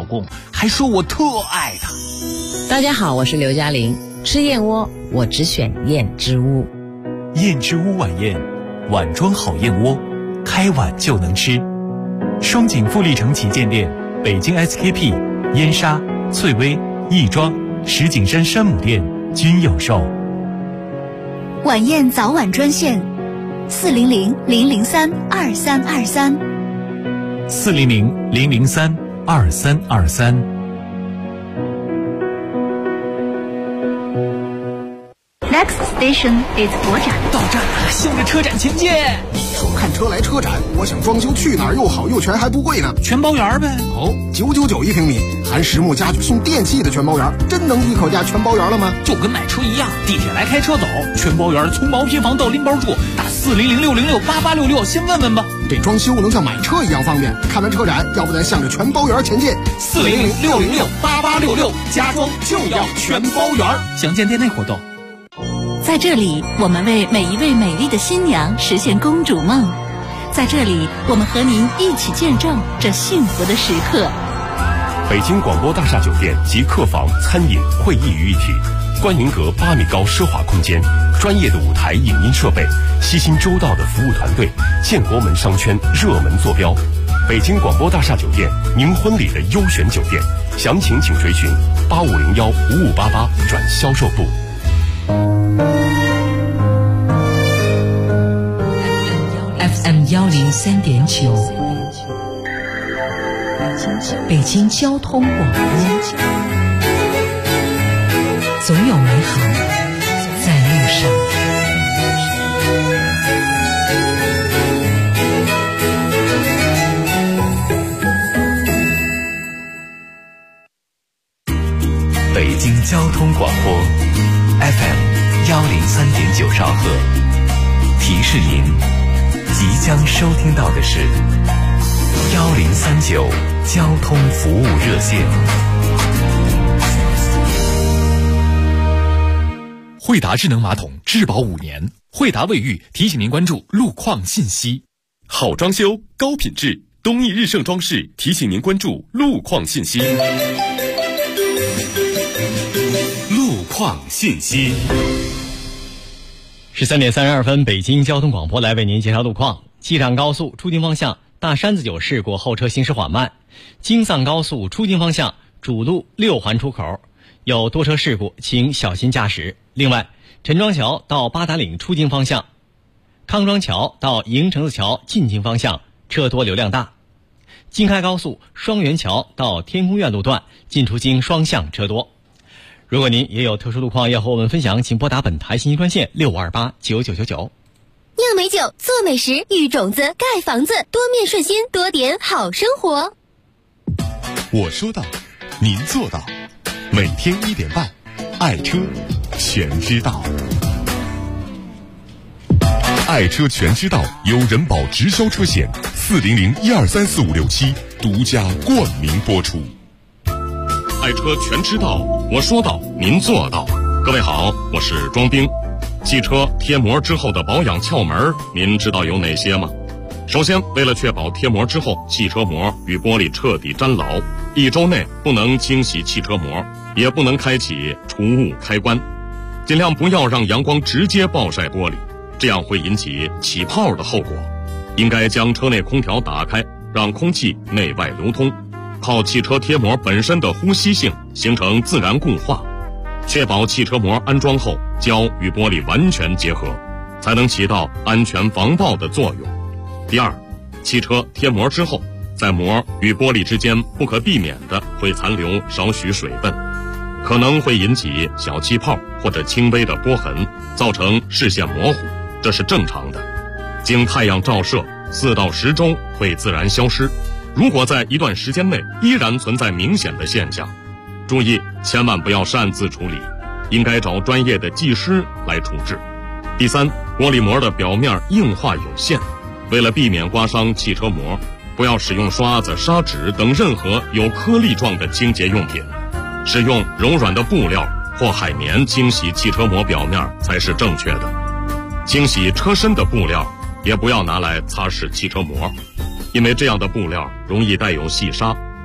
公，还说我特爱他。 大家好，我是刘嘉玲。吃燕窝，我只选燕之屋。 燕之屋晚宴，碗装好燕窝，开碗就能吃。双井富力城旗舰店、北京 SKP、燕莎、翠微、亦庄、石景山山姆店均有售。 晚宴早晚专线：400-003-2323。 400-003-2323。 Next station is 国展。 到站了，向着车展前进。 说看车来车展，我想装修去哪儿又好又全还不贵呢？ 全包圆呗。 哦，999一平米，含实木家具送电器的全包圆，真能一口价全包圆了吗？ 就跟买车一样，地铁来开车走，全包圆，从毛坯房到拎包住，打400-606-8866，先问问吧。 这装修能像买车一样方便。看完车展，要不咱向着全包圆前进？400-606-8866，家装就要全包圆。 详见店内活动。 在这里，我们为每一位美丽的新娘实现公主梦。在这里，我们和您一起见证这幸福的时刻。 北京广播大厦酒店集客房、餐饮、会议于一体，观云阁8米高奢华空间，专业的舞台影音设备，悉心周到的服务团队，建国门商圈热门坐标。北京广播大厦酒店，您婚礼的优选酒店。详情请垂询8501-5588转销售部。 FM 103.9，北京交通广播，总有美好在路上。 北京交通广播 FM 103.9兆赫，提示您即将收听到的是1039交通服务热线。惠达智能马桶质保5年，惠达卫浴提醒您关注路况信息。 好装修高品质，东义日盛装饰提醒您关注路况信息。路况信息。 13点32分，北京交通广播来为您介绍路况。机场高速出京方向大山子囧事故后车行驶缓慢，京藏高速出京方向主路6环出口有多车事故，请小心驾驶。另外，陈庄桥到八达岭出京方向，康庄桥到营城子桥进京方向车多流量大。京开高速双元桥到天宫苑路段进出京双向车多。如果您也有特殊路况要和我们分享，请拨打本台信息专线65289999。 酿美酒，做美食，育种子，盖房子，多面顺心，多点好生活。 我说到，您做到。每天1点半，爱车全知道。爱车全知道由人保直销车险400-1234567独家冠名播出。爱车全知道，我说到，您做到。各位好，我是庄兵。汽车贴膜之后的保养窍门，您知道有哪些吗？首先，为了确保贴膜之后汽车膜与玻璃彻底粘牢，1周内不能清洗汽车膜，也不能开启除雾开关，尽量不要让阳光直接暴晒玻璃，这样会引起起泡的后果。应该将车内空调打开，让空气内外流通，靠汽车贴膜本身的呼吸性形成自然固化，确保汽车膜安装后胶与玻璃完全结合，才能起到安全防爆的作用。第二，汽车贴膜之后，在膜与玻璃之间不可避免的会残留少许水分，可能会引起小气泡或者轻微的波痕，造成视线模糊，这是正常的。经太阳照射4到10周会自然消失，如果在一段时间内依然存在明显的现象，注意千万不要擅自处理，应该找专业的技师来处置。第三，玻璃膜的表面硬化有限，为了避免刮伤汽车膜，不要使用刷子、砂纸等任何有颗粒状的清洁用品，使用柔软的布料或海绵清洗汽车膜表面才是正确的。清洗车身的布料也不要拿来擦拭汽车膜，因为这样的布料容易带有细沙，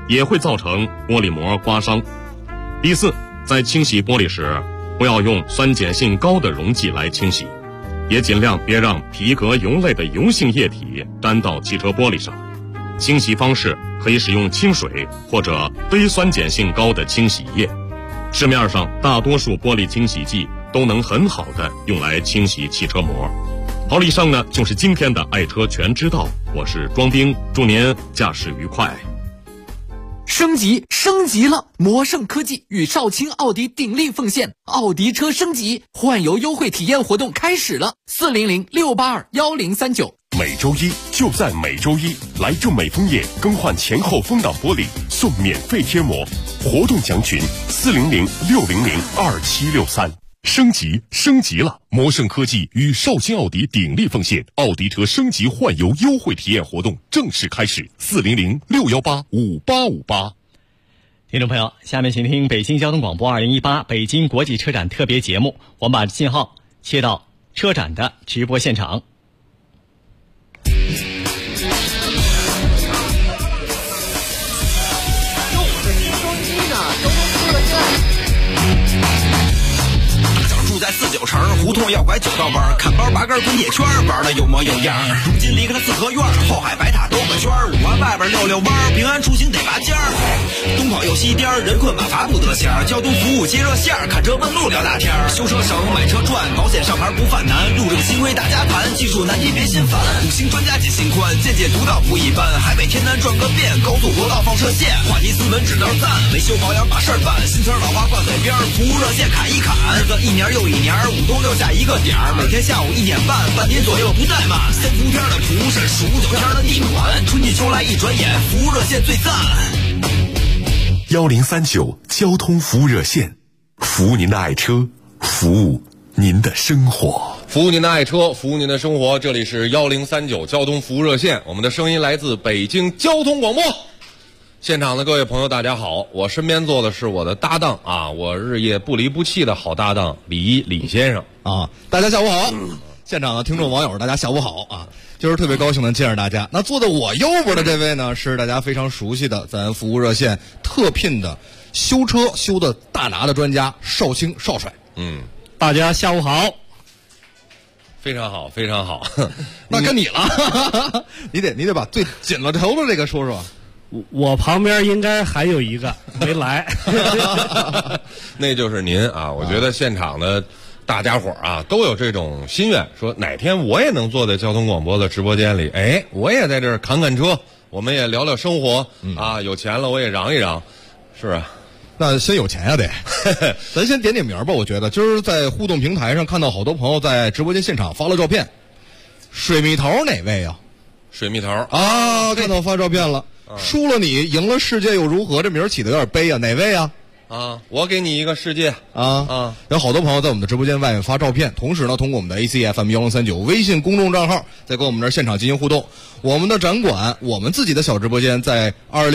也会造成玻璃膜刮伤。第四，在清洗玻璃时，不要用酸碱性高的溶剂来清洗，也尽量别让皮革油类的油性液体沾到汽车玻璃上。清洗方式可以使用清水或者非酸碱性高的清洗液。市面上大多数玻璃清洗剂都能很好的用来清洗汽车膜。好了，以上呢就是今天的爱车全知道，我是庄兵，祝您驾驶愉快。 升级了！魔盛科技与少卿奥迪鼎力奉献，奥迪车升级换油优惠体验活动开始了，400-682-1039。 每周一就在每周一，来正美枫叶更换前后风挡玻璃送免费贴膜，活动详询400-600-2763。升级了！魔盛科技与少卿奥迪鼎力奉献，奥迪车升级换油优惠体验活动正式开始，400-618-5858。 听众朋友，下面请听北京交通广播2018北京国际车展特别节目，我们把信号切到车展的直播现场。 在49城胡同要拐9道弯，看包拔根滚铁圈，玩的有模有样。如今离开了四合院，后海白塔兜个圈，5环外边溜弯，平安出行得拔尖儿。东跑又西颠，人困马乏不得闲，交通服务接热线，看车问路聊大天。修车省，买车赚，保险上牌不犯难，路政新规大家谈，技术难题别心烦。5星专家解心宽，见解独到不一般，海北天南转个遍，高速国道放车线，话题斯文指道赞，维修保养把事儿办，新词老话挂嘴边，服务热线砍一砍，日子一年又一年，5东6下一个点儿，每天下午1点半，半年左右不怠慢。3伏天的厨师，数9天的地暖，春季秋来一转眼，服务热线最赞。 1039交通服务热线，服务您的爱车，服务您的生活。 服务您的爱车，服务您的生活。这里是1039交通服务热线，我们的声音来自北京交通广播。现场的各位朋友大家好，我身边坐的是我的搭档啊，我日夜不离不弃的好搭档李先生啊，大家下午好。现场的听众网友大家下午好啊，今儿特别高兴能见着大家。那坐在我右边的这位呢，是大家非常熟悉的咱服务热线特聘的修车修的大拿的专家少卿少帅。 大家下午好。 非常好非常好。 那跟你了。你得把最紧了头的这个说说。 我旁边应该还有一个没来。 那就是您啊，我觉得现场的大家伙啊都有这种心愿，说哪天我也能坐在交通广播的直播间里，哎，我也在这儿侃车，我们也聊聊生活啊，有钱了我也嚷一嚷，是啊。 那先有钱呀得。咱先点名吧。我觉得今儿在互动平台上看到好多朋友在直播间现场发了照片。水蜜桃哪位啊？ 水蜜桃啊，看到发照片了。输了你，赢了世界又如何？这名儿起的有点悲啊。哪位啊？ 啊，我给你一个世界啊！有好多朋友在我们的直播间外面发照片，同时呢，通过我们的 ACFM1039 微信公众账号，在跟我们这儿现场进行互动。我们的展馆，我们自己的小直播间，在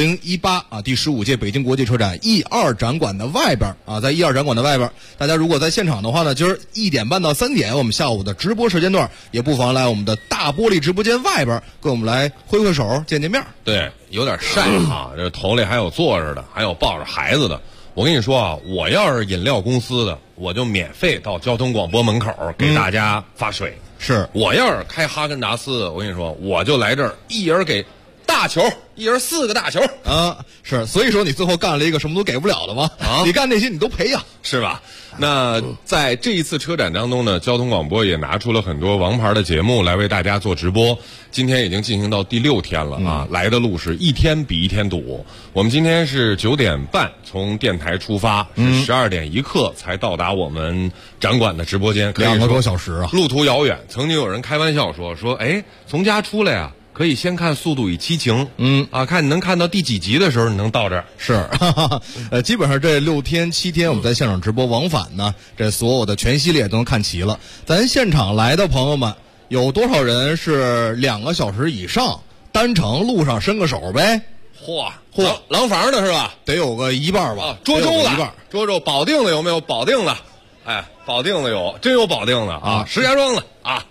2018第15届北京国际车展 E2 展馆的外边啊，在 E2 展馆的外边，大家如果在现场的话呢，今儿1点半到3点，我们下午的直播时间段，也不妨来我们的大玻璃直播间外边，跟我们来挥挥手、见见面。 对，有点晒啊，这头里还有坐着的，还有抱着孩子的。我跟你说啊，我要是饮料公司的，我就免费到交通广播门口给大家发水。 是， 我要是开哈根达斯，我跟你说，我就来这儿，一人给大球，一人4个大球啊。是，所以说你最后干了一个什么都给不了的吗？啊，你干这些你都赔呀， 是吧？那在这一次车展当中呢，交通广播也拿出了很多王牌的节目来为大家做直播。今天已经进行到第6天了啊，来的路是一天比一天堵。我们今天是9点半从电台出发，是12点1刻才到达我们展馆的直播间 ，2个多小时啊， 路途遥远。曾经有人开玩笑说，哎，从家出来啊，可以先看《速度与激情》，看你能看到第几集的时候，你能到这儿。 是，基本上这6天7天，我们在现场直播往返呢，这所有的全系列都能看齐了。咱现场来的朋友们，有多少人是2个小时以上单程路上伸个手呗？ 嚯，廊坊的是吧？ 得有个1半吧。 涿州的，涿州保定的有没有？保定的，哎，保定的有，真有保定的啊，石家庄的啊。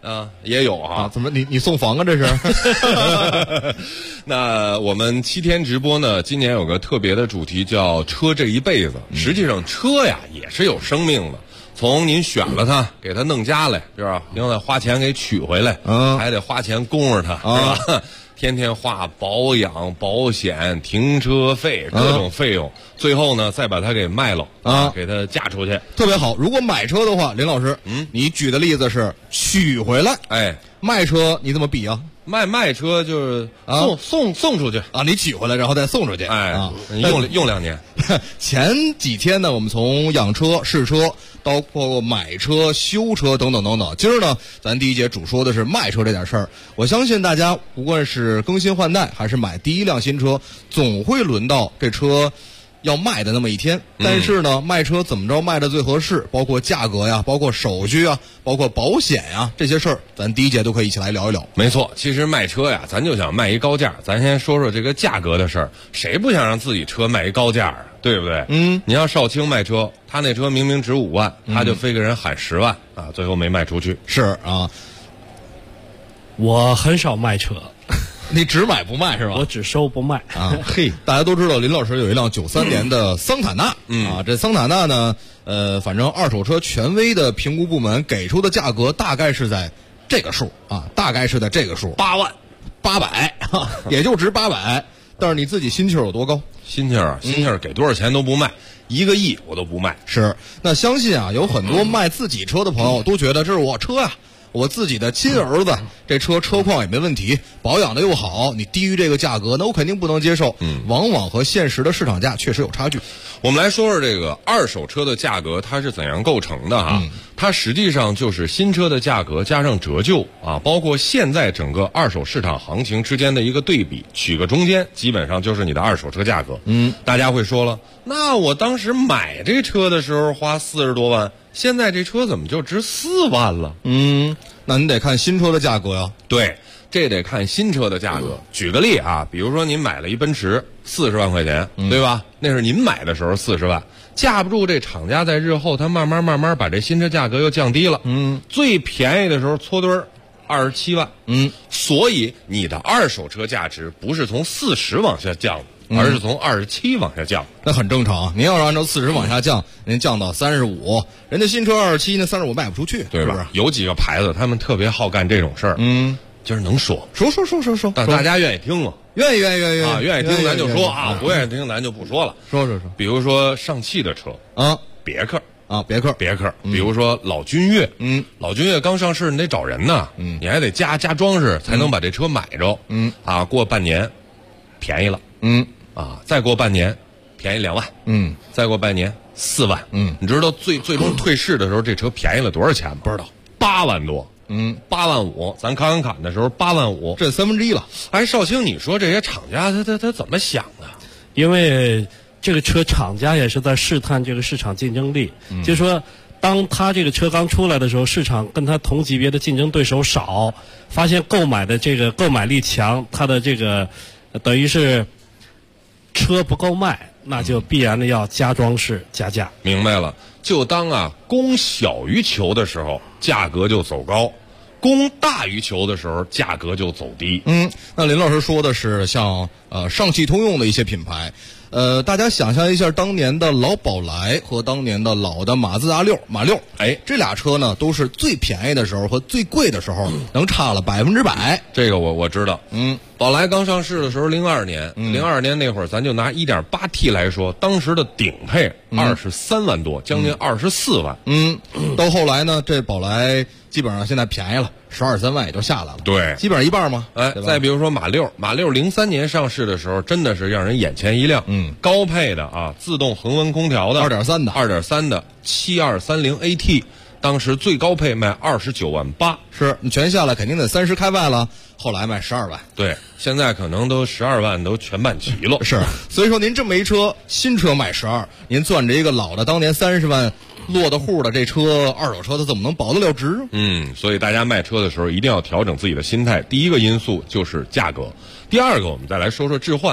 啊，也有啊。 怎么你送房啊？这是？ 那我们7天直播呢，今年有个特别的主题叫车这一辈子。实际上车呀也是有生命的，从您选了它，给它弄家来，是吧？另外花钱给取回来，还得花钱供着它，是吧？天天花保养、保险、停车费各种费用，最后呢再把它给卖了给它嫁出去， 特别好。如果买车的话，林老师，你举的例子是取回来，卖车你怎么比啊？ 卖车就是送出去啊，你取回来然后再送出去， 用2年。 前几天呢，我们从养车、试车，包括买车、修车等等等等。今儿呢，咱第一节主说的是卖车这点事儿。我相信大家不管是更新换代，还是买第一辆新车，总会轮到这车要卖的那么一天。但是呢，卖车怎么着卖的最合适，包括价格呀，包括手续啊，包括保险呀，这些事儿，咱第一节都可以一起来聊一聊。 没错，其实卖车呀，咱就想卖一高价。咱先说说这个价格的事儿，谁不想让自己车卖一高价啊？对不对？你要少卿卖车，他那车明明值5万，他就非给人喊10万啊，最后没卖出去。 是啊， 我很少卖车。 你只买不卖是吧？ 我只收不卖啊！嘿，大家都知道林老师有一辆93年的桑塔纳，这桑塔纳呢，反正二手车权威的评估部门给出的价格大概是在这个数啊，大概是在这个数 ，8万 800，也就值800。但是你自己心气儿有多高？ 心气儿给多少钱都不卖，1个亿我都不卖。 是，那相信啊，有很多卖自己车的朋友都觉得这是我车呀。我自己的亲儿子，这车况也没问题，保养的又好，你低于这个价格，那我肯定不能接受。往往和现实的市场价确实有差距。 我们来说说这个二手车的价格，它是怎样构成的哈？它实际上就是新车的价格加上折旧啊，包括现在整个二手市场行情之间的一个对比，取个中间，基本上就是你的二手车价格。大家会说了，那我当时买这车的时候花40多万，现在这车怎么就值4万了？ 那你得看新车的价格呀。 对，这得看新车的价格。举个例啊，比如说您买了一奔驰，40万块钱，对吧？那是您买的时候40万，架不住这厂家在日后他慢慢把这新车价格又降低了。最便宜的时候搓堆儿27万。所以你的二手车价值不是从40往下降，而是从27往下降。 那很正常，您要是按照40往下降，您降到35，人家新车27，那35卖不出去， 对吧？ 是不是？ 有几个牌子他们特别好干这种事儿。今儿能说，但大家愿意听吗？ 愿意啊，愿意听咱就说啊，不愿意听咱就不说了。 说， 比如说上汽的车啊， 别克啊，别克， 比如说老君越，老君越刚上市，你得找人呢，你还得加装饰才能把这车买着，过半年便宜了，再过半年便宜2万，再过半年4万，你知道最终退市的时候这车便宜了多少钱吗？ 不知道 ，8万多。8万5，咱砍的时候8万5， 这1/3了。 哎，少卿，你说这些厂家他怎么想的？ 因为这个车厂家也是在试探这个市场竞争力，就是说，当他这个车刚出来的时候，市场跟他同级别的竞争对手少，发现购买力强，他的这个等于是车不够卖，那就必然的要加装饰加价。 明白了，就当供小于求的时候，价格就走高；供大于求的时候，价格就走低。 那林老师说的是像上汽通用的一些品牌。大家想象一下当年的老宝来和当年的老的马自达马六，这俩车呢都是最便宜的时候和最贵的时候能差了100%。 这个我知道。宝来刚上市的时候，02年，02年那会儿，咱就拿 1.8T 来说，当时的顶配23万多，将近24万。 到后来呢，这宝来基本上现在便宜了，12、13万也就下来了。 对， 基本上一半嘛。 再比如说马六03年上市的时候，真的是让人眼前一亮。高配的自动恒温空调的2.3的7230 AT， 当时最高配卖29万8， 是你全下来肯定得30开外了。后来卖12万， 对，现在可能都12万都全办齐了。 是，所以说您这么一车新车卖12，您攥着一个老的当年30万落的户的这车，二手车它怎么能保得了值？ 所以大家卖车的时候一定要调整自己的心态。第一个因素就是价格，第二个我们再来说说置换。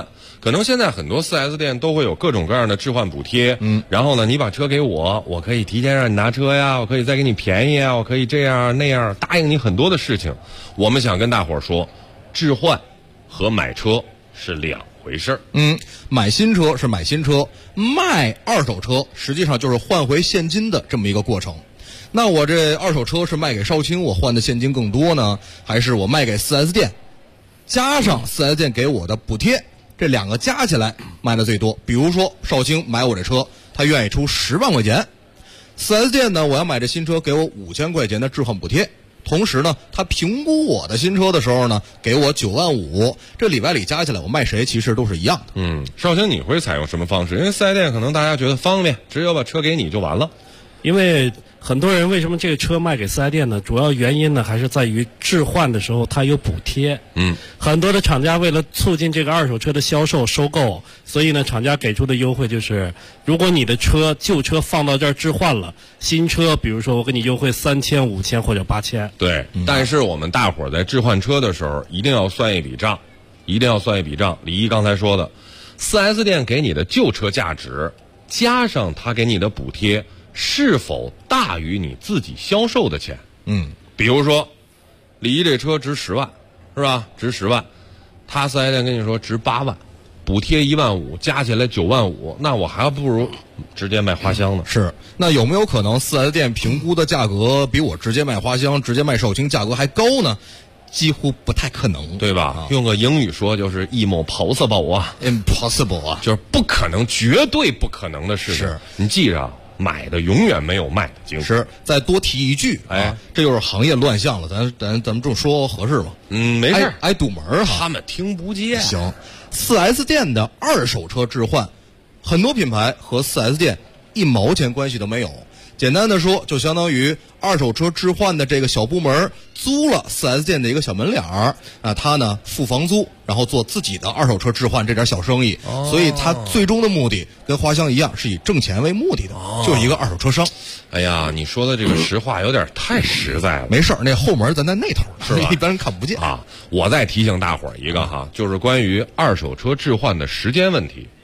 可能现在很多 4S 店都会有各种各样的置换补贴，然后呢，你把车给我，我可以提前让你拿车呀，我可以再给你便宜啊，我可以这样那样，答应你很多的事情。我们想跟大伙儿说，置换和买车是两回事儿。 买新车是买新车，卖二手车实际上就是换回现金的这么一个过程。那我这二手车是卖给少卿，我换的现金更多呢，还是我卖给 4S 店，加上 4S 店给我的补贴？这两个加起来卖的最多。比如说少卿买我这车，他愿意出10万块钱，4S 店呢，我要买这新车给我5000块钱的置换补贴，同时呢，他评估我的新车的时候呢，给我9万5，这里外里加起来，我卖谁其实都是一样的。 少卿你会采用什么方式？因为4S店可能大家觉得方便，只有把车给你就完了。 因为很多人为什么这个车卖给4S店呢？主要原因呢还是在于置换的时候它有补贴。很多的厂家为了促进这个二手车的销售收购，所以呢厂家给出的优惠就是，如果你的旧车放到这儿置换了，新车比如说我给你优惠3000、5000或者8000。 对，但是我们大伙儿在置换车的时候一定要算一笔账，李毅刚才说的，4S 店给你的旧车价值加上他给你的补贴，是否大于你自己销售的钱？比如说，李毅这车值10万，是吧？值10万，他4S店跟你说值8万，补贴1万5，加起来9万5，那我还不如直接卖花香呢。 是，那有没有可能 4S 店评估的价格比我直接卖花香、直接卖少卿价格还高呢？几乎不太可能， 对吧？用个英语说就是 impossible 啊 ，impossible 啊， 就是不可能，绝对不可能的事情。 是， 你记着，买的永远没有卖的精神。 是，再多提一句，这就是行业乱象了，咱们这么说合适吗？ 没事， 挨堵门哈， 他们听不见。 行，4S 店的二手车置换，很多品牌和 4S 店1毛钱关系都没有。简单的说，就相当于二手车置换的这个小部门租了 4S 店的一个小门脸儿，他呢付房租，然后做自己的二手车置换这点小生意，所以他最终的目的跟花香一样，是以挣钱为目的的，就是一个二手车商。 哎呀，你说的这个实话有点太实在了。 没事儿，那后门咱在那头是吧？ 一般人看不见啊。我再提醒大伙儿一个哈，就是关于二手车置换的时间问题。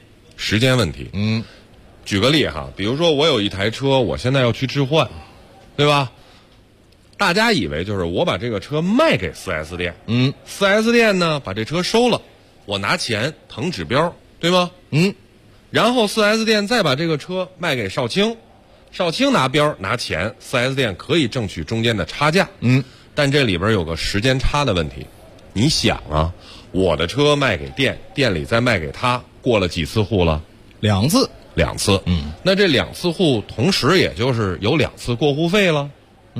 举个例哈，比如说我有一台车，我现在要去置换，对吧？大家以为就是我把这个车卖给 4S 店，4S 店呢把这车收了，我拿钱腾指标，对吗？然后 4S 店再把这个车卖给少卿，少卿拿标拿钱，4S 店可以挣取中间的差价。但这里边有个时间差的问题。你想啊，我的车卖给店，店里再卖给他，过了几次户了？2次。那这2次户同时也就是有2次过户费了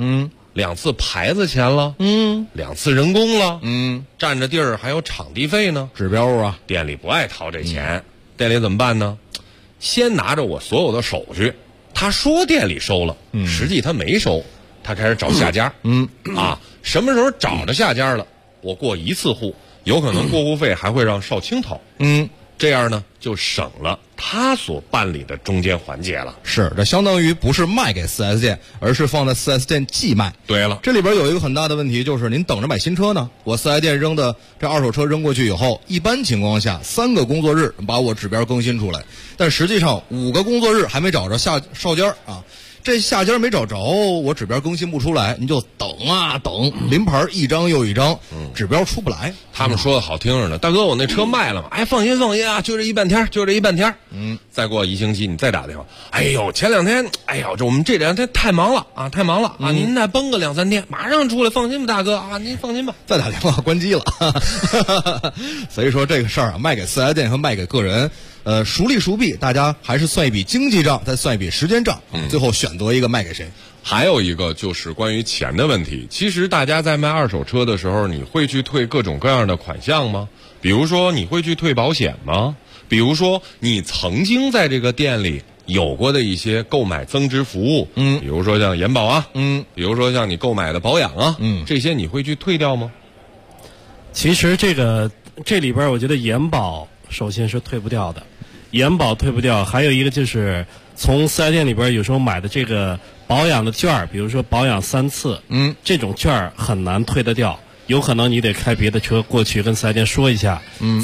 ，2次牌子钱了，2次人工了，占着地儿还有场地费呢， 指标啊， 店里不爱掏这钱，店里怎么办呢？先拿着我所有的手续，他说店里收了，实际他没收，他开始找下家，什么时候找着下家了，我过1次户，有可能过户费还会让少卿掏，这样呢就省了他所办理的中间环节了。 是，这相当于不是卖给 4S 店，而是放在 4S 店寄卖。 对了， 这里边有一个很大的问题，就是您等着买新车呢，我 4S 店扔的这二手车扔过去以后，一般情况下3个工作日把我指标更新出来，但实际上5个工作日还没找着少家啊。这下家没找着，我指标更新不出来，你就等啊等，临牌一张又一张，指标出不来。 他们说的好听着呢，大哥，我那车卖了嘛，哎，放心啊，就这一半天，再过1星期你再打电话，哎呦，前2天，哎呦，这我们这2天太忙了啊，您再绷个2、3天，马上出来，放心吧，大哥啊，您放心吧。 再打电话关机了。所以说这个事儿啊，卖给4S店和卖给个人。孰利孰弊，大家还是算一笔经济账，再算一笔时间账，最后选择一个卖给谁。 还有一个就是关于钱的问题。其实大家在卖二手车的时候，你会去退各种各样的款项吗？比如说你会去退保险吗？比如说你曾经在这个店里有过的一些购买增值服务，比如说像延保啊，比如说像你购买的保养啊，这些你会去退掉吗？ 其实这里边我觉得延保首先是退不掉的，延保退不掉，还有一个就是从4S店里边有时候买的这个保养的券，比如说保养3次，这种券很难退得掉，有可能你得开别的车过去跟4S店说一下，再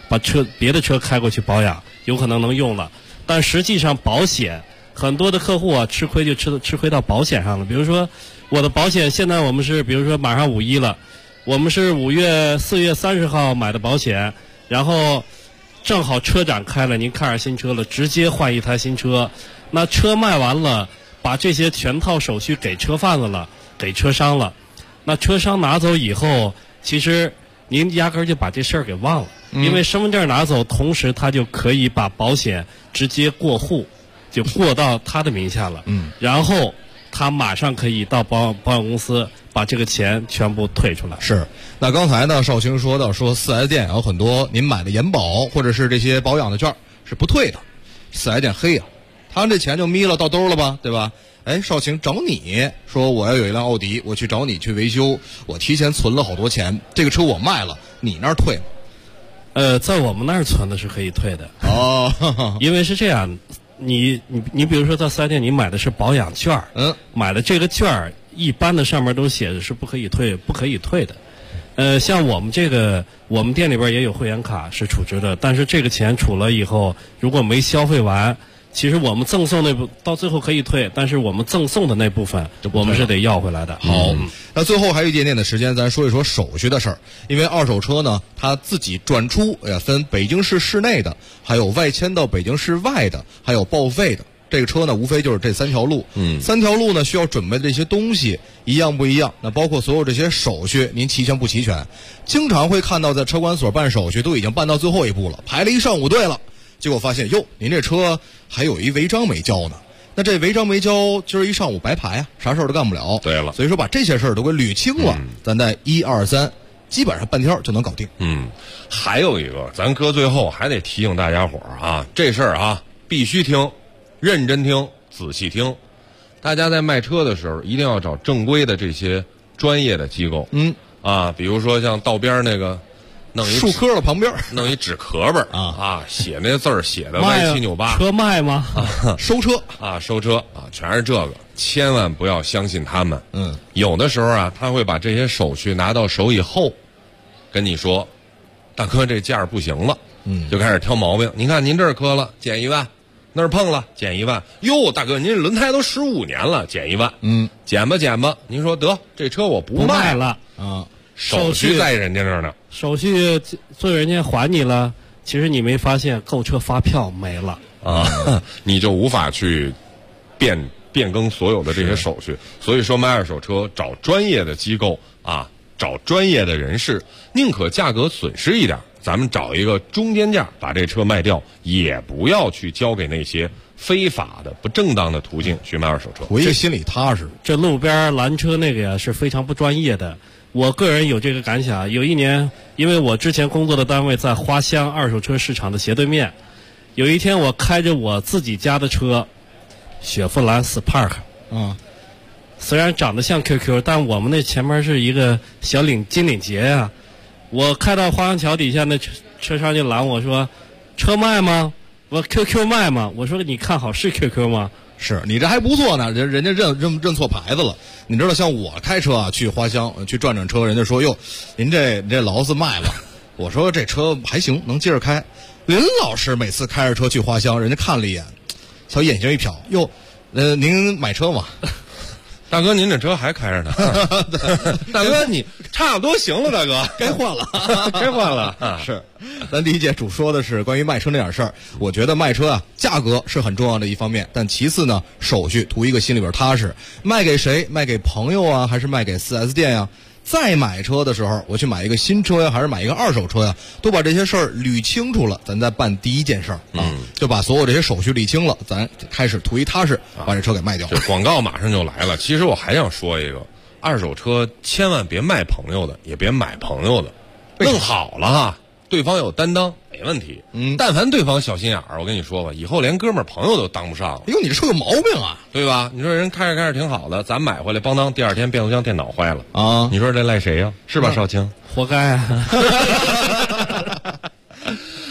把别的车开过去保养，有可能能用了。但实际上保险很多的客户啊，吃亏就吃亏到保险上了。比如说我的保险，现在我们是比如说马上5·1了，我们是4月30号买的保险，然后正好车展开了，您看上新车了，直接换一台新车。那车卖完了，把这些全套手续给车贩子了，给车商了。那车商拿走以后，其实您压根儿就把这事儿给忘了，因为身份证拿走，同时他就可以把保险直接过户，就过到他的名下了。然后他马上可以到保险公司把这个钱全部退出来。 是。那刚才呢，少卿说到说 4S 店有很多您买的延保或者是这些保养的券是不退的，4S 店黑呀，他这钱就眯了到兜了吧，对吧？哎，少卿找你说我要有一辆奥迪，我去找你去维修，我提前存了好多钱，这个车我卖了，你那儿退吗？ 在我们那儿存的是可以退的哦， 因为是这样，你比如说在4S店，你买的是保养券，买的这个券一般的上面都写着是不可以退的。像我们我们店里边也有会员卡是储值的，但是这个钱储了以后，如果没消费完，其实我们赠送到最后可以退，但是我们赠送的那部分我们是得要回来的。 好，那最后还有一点点的时间，咱说一说手续的事儿。因为二手车呢，它自己转出分北京市市内的，还有外迁到北京市外的，还有报废的。这个车呢，无非就是这3条路。3条路呢，需要准备的这些东西一样不一样？那包括所有这些手续，您齐全不齐全？经常会看到在车管所办手续都已经办到最后一步了，排了一上午队了，结果发现哟，您这车还有一违章没交呢。那这违章没交，今儿一上午白排啊，啥事儿都干不了。 对了， 所以说把这些事儿都给捋清了，咱在1、2、3，基本上半天就能搞定。 还有一个，咱搁最后还得提醒大家伙儿啊，这事儿啊必须听。认真听，仔细听，大家在卖车的时候一定要找正规的这些专业的机构。比如说像道边那个弄一树棵的旁边弄一纸壳本写那字儿写的歪七扭八。 车卖吗？ 收车收车全是这个，千万不要相信他们。有的时候啊，他会把这些手续拿到手以后，跟你说，大哥这价不行了，就开始挑毛病。您看您这儿磕了，减1万。那儿碰了，减1万。哟，大哥，您这轮胎都15年了，减1万。减吧。您说得，这车我不卖了手续在人家那儿呢。 手续最后人家还你了，其实你没发现购车发票没了你就无法去变更所有的这些手续。所以说卖二手车找专业的机构找专业的人士，宁可价格损失一点，咱们找一个中间价把这车卖掉，也不要去交给那些非法的不正当的途径去卖二手车， 这心里踏实。 这路边拦车那个呀是非常不专业的。我个人有这个感想，有一年因为我之前工作的单位在花乡二手车市场的斜对面，有一天我开着我自己家的车雪佛兰 Spark 虽然长得像 QQ， 但我们那前面是一个小金领结呀。我开到花乡桥底下，那车商就拦我说：“车卖吗？我 QQ 卖吗？”我说：“你看好是 QQ 吗？” 是你这还不错呢，人家认错牌子了。你知道，像我开车去花乡去转车，人家说：“哟，您这劳斯卖了。”我说：“这车还行，能接着开。”林老师每次开着车去花乡，人家看了一眼，小眼睛一瞟：“哟，您买车吗？” 大哥，您这车还开着呢。大哥，你差不多行了，大哥， 该换了， 该换了。 是，咱第一节主说的是关于卖车那点事儿。我觉得卖车价格是很重要的一方面，但其次呢，手续图一个心里边踏实。卖给谁？卖给朋友还是卖给 4S 店呀？再买车的时候，我去买一个新车呀，还是买一个二手车呀，都把这些事儿捋清楚了，咱再办第一件事儿就把所有这些手续理清了，咱开始图一踏实，把这车给卖掉。 这广告马上就来了。其实我还想说一个，二手车千万别卖朋友的，也别买朋友的，弄好了对方有担当没问题。但凡对方小心眼儿，我跟你说吧，以后连哥们儿朋友都当不上了。 哟，你这车有毛病对吧？你说人开着挺好的，咱买回来邦当，第二天变速箱电脑坏了你说这赖谁呀？是吧，少卿？ 活该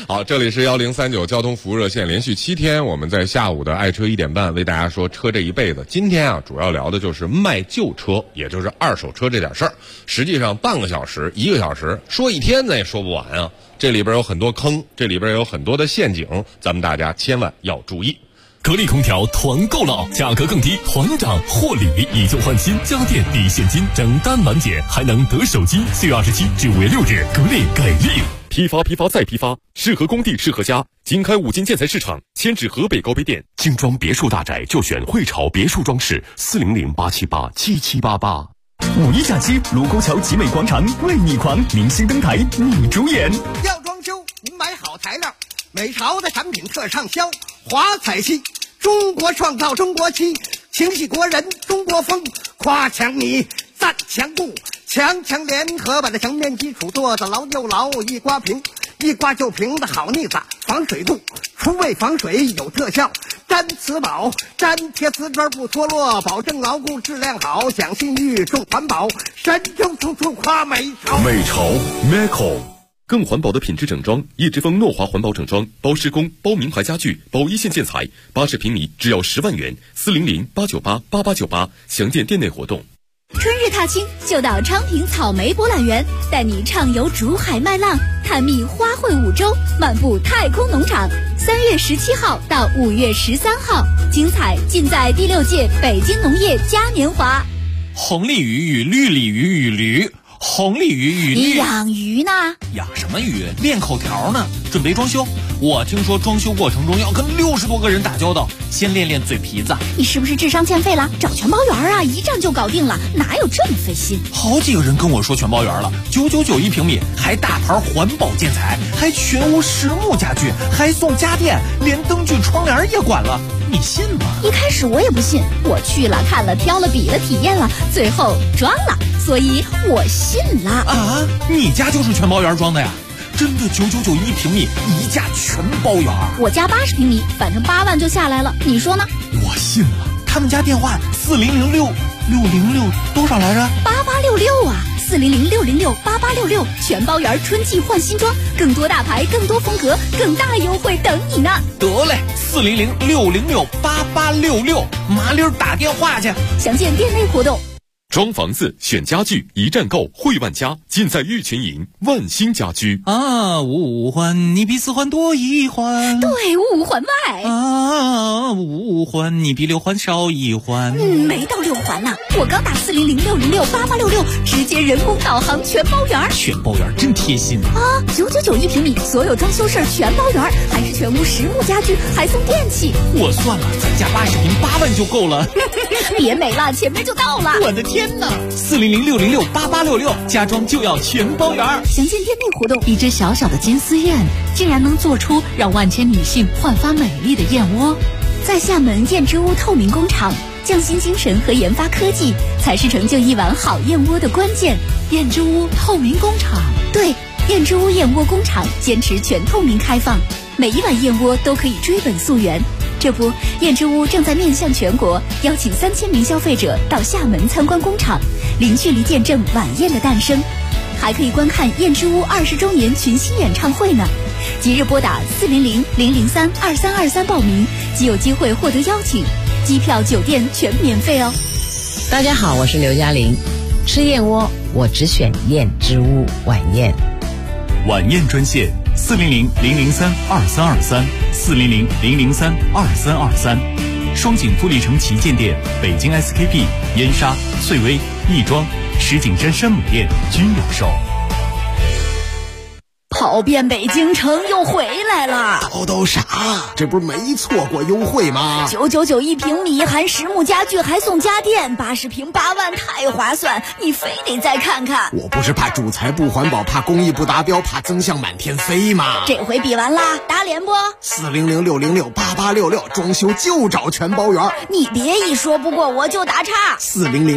好，这里是1039交通服务热线，连续7天，我们在下午的爱车1点半为大家说车这一辈子。今天啊，主要聊的就是卖旧车，也就是二手车这点事儿。实际上半个小时、1个小时，说一天咱也说不完啊。这里边有很多坑，这里边有很多的陷阱，咱们大家千万要注意。 格力空调团购了，价格更低，团长获礼，以旧换新，家电抵现金，整单满减，还能得手机。4月27至5月6日，格力给力！批发再批发，适合工地，适合家。经开5金建材市场，迁至河北高碑店。精装别墅大宅就选汇潮别墅装饰，400-878-7788。 5一假期，卢沟桥集美广场为你狂，明星登台你主演。 要装修，您买好材料，美潮的产品特畅销，华彩漆，中国创造中国漆，情系国人中国风，夸墙你赞墙布，强联合把这墙面基础做得牢又牢，一刮平，一刮就平的好腻子，防水度，除味防水有特效，粘瓷宝，粘贴瓷砖不脱落，保证牢固质量好，讲信誉重环保，神州处处夸美潮。 美潮 Meco。更环保的品质整装，叶之峰诺华环保整装，包施工，包名牌家具，包一线建材，80平米只要10万元，400-898-8898，详见店内活动。 春日踏青就到昌平草莓博览园，带你畅游竹海麦浪，探秘花卉五洲，漫步太空农场。3月17号到5月13号，精彩尽在第6届北京农业嘉年华。 红鲤鱼与绿鲤鱼与驴。红鲤鱼与你养鱼呢？ 养什么鱼？练口条呢。准备装修，我听说装修过程中要跟60多个人打交道，先练练嘴皮子。 你是不是智商欠费了？找全包园啊，一站就搞定了，哪有这么费心？ 好几个人跟我说全包园了，999一平米，还大牌环保建材，还全屋实木家具，还送家电，连灯具窗帘也管了，你信吗？ 一开始我也不信，我去了看了挑了比了体验了，最后装了，所以我信了啊！你家就是全包园装的呀？真的999一平米，一价全包园。 我家80平米，反正8万就下来了，你说呢？ 我信了。他们家电话4006多少来着 ？8866啊，400-606-8866，全包园春季换新装，更多大牌，更多风格，更大优惠等你呢。 得嘞，400-606-8866，麻溜打电话去。 详见店内活动。 装房子选家具一站购，汇万家，尽在玉泉营万兴家居啊！5环你比4环多1环， 对，5环外啊！5环你比6环少1环， 没到6环呢。我刚打400-606-8866，直接人工导航全包园。 全包园真贴心啊！999一平米，所有装修事儿全包园，还是全屋实木家具，还送电器。 我算了，咱家80平8万就够了。 别美了，前面就到了。 我的天哪！400-606-8866，家装就要全包园。 详见店内活动。 一只小小的金丝燕，竟然能做出让万千女性焕发美丽的燕窝。 在厦门燕之屋透明工厂，匠心精神和研发科技才是成就一碗好燕窝的关键。 燕之屋透明工厂， 对，燕之屋燕窝工厂坚持全透明开放，每一碗燕窝都可以追本溯源。这不，燕之屋正在面向全国，邀请3000名消费者到厦门参观工厂，零距离见证晚宴的诞生，还可以观看燕之屋20周年群星演唱会呢。即日拨打400-003-2323报名，即有机会获得邀请，机票、酒店全免费哦。 大家好，我是刘嘉玲，吃燕窝我只选燕之屋晚宴。 晚宴专线400-003-2323，400-003-2323，双井富力城旗舰店、北京 SKP、燕莎、翠微、亦庄、石景山山姆店均有售。 跑遍北京城又回来了， 叨啥？这不是没错过优惠吗 ？999一平米，含实木家具，还送家电，80平8万，太划算！你非得再看看。 我不是怕主材不环保，怕工艺不达标，怕增项满天飞吗？ 这回比完啦，打脸不 ？400-606-8866，装修就找全包园。 你别一说不过我就打岔。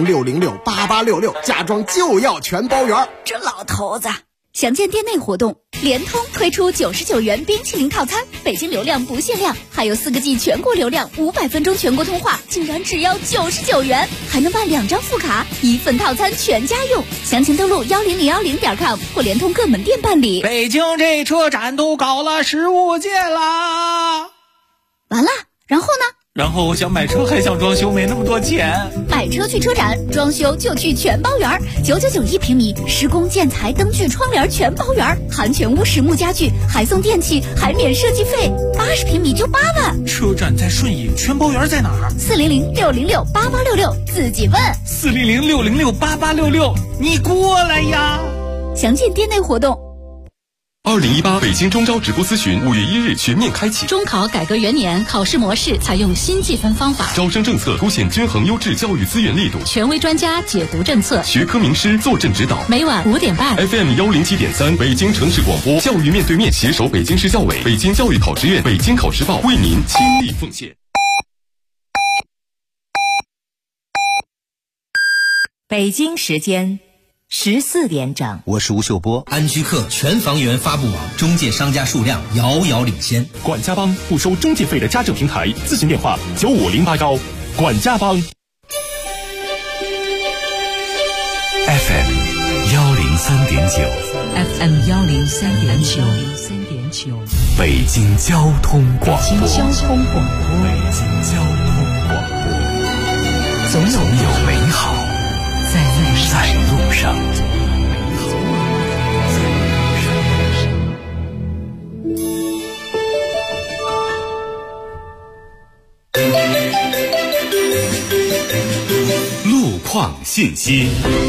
400-606-8866，家装就要全包园。 这老头子，详见店内活动。 联通推出99元冰淇淋套餐，北京流量不限量，还有4个G 全国流量，500分钟全国通话，竟然只要99元，还能办2张副卡，1份套餐全家用。详情登录10010.com 或联通各门店办理。 北京这车展都搞了15届啦！ 完了，然后呢？ 然后我想买车还想装修，没那么多钱。 买车去车展，装修就去全包园，999平米，施工建材灯具窗帘全包园，含全屋实木家具，还送电器，还免设计费，80平米就8万。 车展在顺义，全包园在哪儿 ？400-606-8866，自己问。 400-606-8866，你过来呀！ 详见店内活动。 2018北京中招直播咨询5月1日全面开启。 中考改革元年，考试模式采用新计分方法， 招生政策凸显均衡优质教育资源力度， 权威专家解读政策， 学科名师坐镇指导。 每晚5点半 FM 107.3北京城市广播，教育面对面携手北京市教委、北京教育考试院、北京考试报为您倾力奉献。 北京时间14点整， 我是吴秀波。安居客全房源发布网，中介商家数量遥遥领先。 管家帮不收中介费的家政平台，咨询电话95081。管家帮。 FM 103.9 FM 103.9， 北京交通广播。 北京交通广播。 总有美好在路上。 路况信息。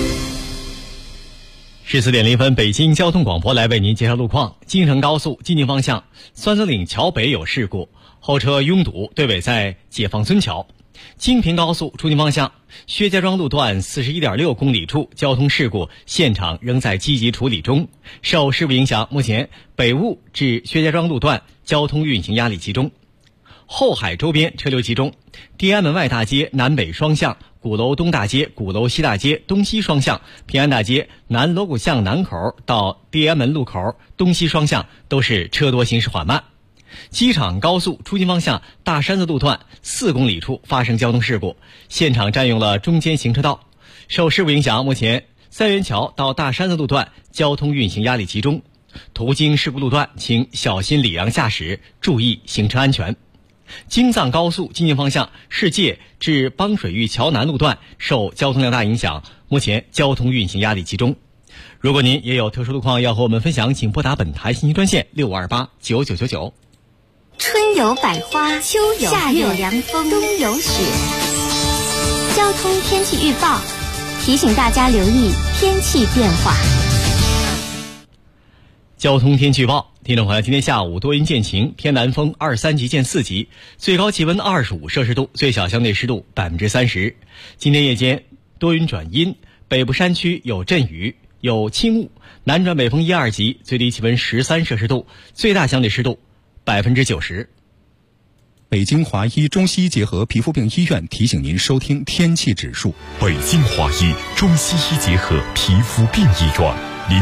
14点0分，北京交通广播来为您介绍路况。京承高速进京方向酸泽岭桥北有事故，后车拥堵，队尾在解放村桥。京平高速出京方向薛家庄路段41.6公里处交通事故现场仍在积极处理中，受事故影响，目前北坞至薛家庄路段交通运行压力集中。后海周边车流集中，地安门外大街南北双向、鼓楼东大街、鼓楼西大街东西双向、平安大街南锣鼓巷南口到地安门路口东西双向都是车多行驶缓慢。机场高速出京方向大山子路段4公里处发生交通事故，现场占用了中间行车道。受事故影响，目前三元桥到大山子路段交通运行压力集中，途经事故路段请小心礼让驾驶，注意行车安全。京藏高速进京方向世界至邦水峪桥南路段受交通量大影响，目前交通运行压力集中。如果您也有特殊路况要和我们分享，请拨打本台信息专线65289999。 春有百花，秋有夏有凉风，冬有雪。交通天气预报提醒大家留意天气变化。 交通天气预报，听众朋友，今天下午多云见晴，偏南风23级见4级，最高气温25摄氏度，最小相对湿度30%。今天夜间多云转阴，北部山区有阵雨，有轻雾，南转北风1、2级，最低气温13摄氏度，最大相对湿度90%。 北京华医中西医结合皮肤病医院提醒您收听天气指数。 北京华医中西医结合皮肤病医院